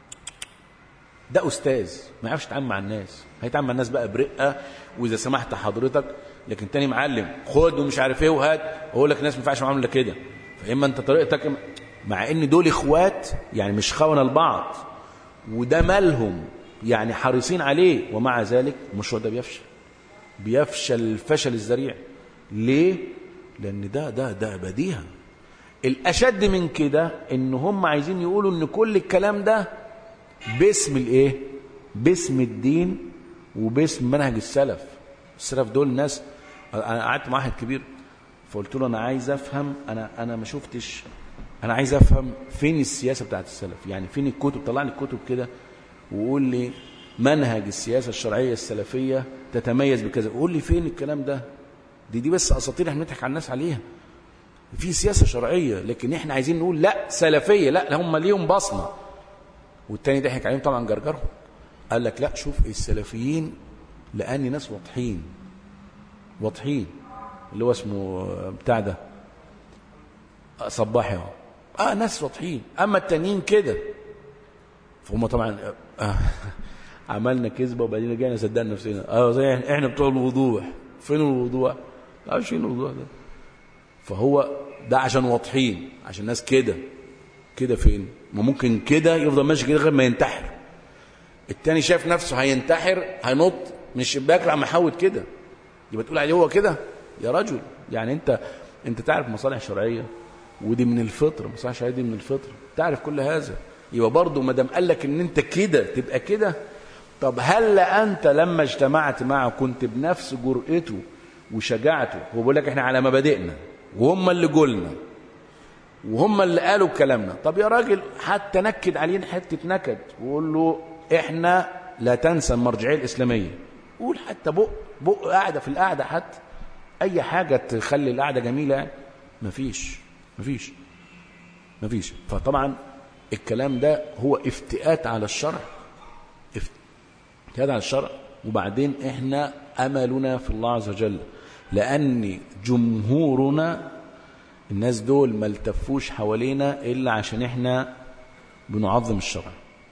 ده استاذ ما يعرفش يتعامل مع الناس، هيتعامل مع الناس بقى برقه واذا سمحت حضرتك، لكن تاني معلم خد ومش عارف ايه وهات، اقول لك الناس ما ينفعش معامله كده. فاما انت طريقتك، مع ان دول اخوات يعني مش خونه لبعض، وده مالهم يعني حريصين عليه، ومع ذلك المشروع ده بيفشل، بيفشل الفشل الذريع. ليه؟ لان ده ده ده بديهه. الاشد من كده ان هم عايزين يقولوا ان كل الكلام ده باسم الايه؟ باسم الدين وباسم منهج السلف. السلف دول ناس، انا قعدت مع واحد كبير فقلت له انا عايز افهم، انا انا ما شفتش، انا عايز افهم فين السياسه بتاعت السلف، يعني فين الكتب، طلع لي الكتب كده وقول لي منهج السياسه الشرعيه السلفيه تتميز بكذا، قول لي فين الكلام ده. دي دي بس اساطير احنا بنضحك على الناس عليها. في سياسه شرعيه، لكن احنا عايزين نقول لا سلفيه، لا هم ليهم بصمه. والتاني ضحك عليهم طبعا، جرجرهم، قال لك لا شوف السلفيين لاني ناس واضحين، واضحين اللي هو اسمه بتاع ده صباحي اهو، اه ناس واضحين، اما التانيين كده. فهم طبعا آه عملنا كذبه وبعدين رجعنا صدقنا نفسنا، اه زي احنا بتوع الوضوح. فين الوضوح؟ لا فين الوضوح ده؟ فهو ده عشان واضحين، عشان الناس كده كده. فين؟ ما ممكن كده يفضل ماشي كده غير ما ينتحر. التاني شايف نفسه هينتحر، هينط من الشباك راح محاوت كده، يبقى تقول عليه هو كده؟ يا رجل يعني انت انت تعرف مصالح شرعيه، ودي من الفطره، مصالح شرعيه دي من الفطره، تعرف كل هذا. يبقى برضه ما دام قال لك ان انت كده تبقى كده. طب هل انت لما اجتمعت معه كنت بنفس جرأته وشجاعته؟ هو بيقول لك احنا على مبادئنا، وهم اللي قلنا، وهم اللي قالوا كلامنا. طب يا راجل حتى نكد علينا حته نكد وقول له احنا لا تنسى المرجعيه الاسلاميه، قول حتى بق بق قاعده في القعده، حتى اي حاجه تخلي القعده جميله يعني. مفيش مفيش مفيش. فطبعا الكلام ده هو افتئات على الشرع، افتئات على الشرع. وبعدين احنا املنا في الله عز وجل، لان جمهورنا الناس دول ما التفوش حوالينا الا عشان احنا بنعظم الشرع.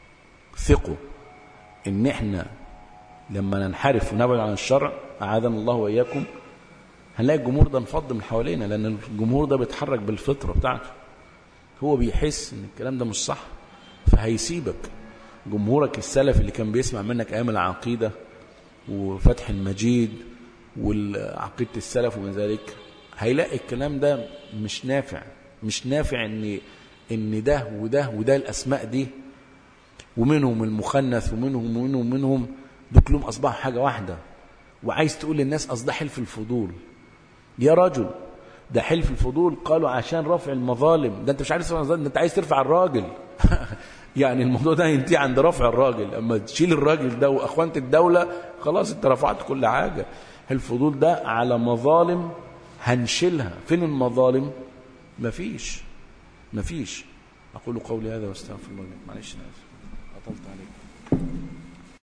ثقوا ان احنا لما ننحرف ونبعد عن الشرع، اعاذنا الله واياكم، هنلاقي الجمهور ده انفض من حوالينا، لان الجمهور ده بيتحرك بالفطره بتاعته، هو بيحس ان الكلام ده مش صح فهيسيبك. جمهورك السلفي اللي كان بيسمع منك ايام العقيده وفتح المجيد والعقيده السلف ومن ذلك، هيلاقي الكلام ده مش نافع، مش نافع ان ان ده وده وده الاسماء دي ومنهم المخنث ومنهم ومنهم ومنهم دول كلهم اصبحوا حاجه واحده. وعايز تقول للناس اصل ده حلف الفضول. يا رجل ده حلف الفضول قالوا عشان رفع المظالم، ده انت مش عايز ترفع المظالم، ده انت عايز ترفع الراجل. يعني الموضوع ده ينتهي عند رفع الراجل، اما تشيل الراجل ده واخوانة الدولة خلاص انت رفعت كل حاجة. الفضول ده على مظالم هنشيلها. فين المظالم؟ مفيش مفيش. اقول قولي هذا واستغفر الله. معلش انا اسف اطلت عليك.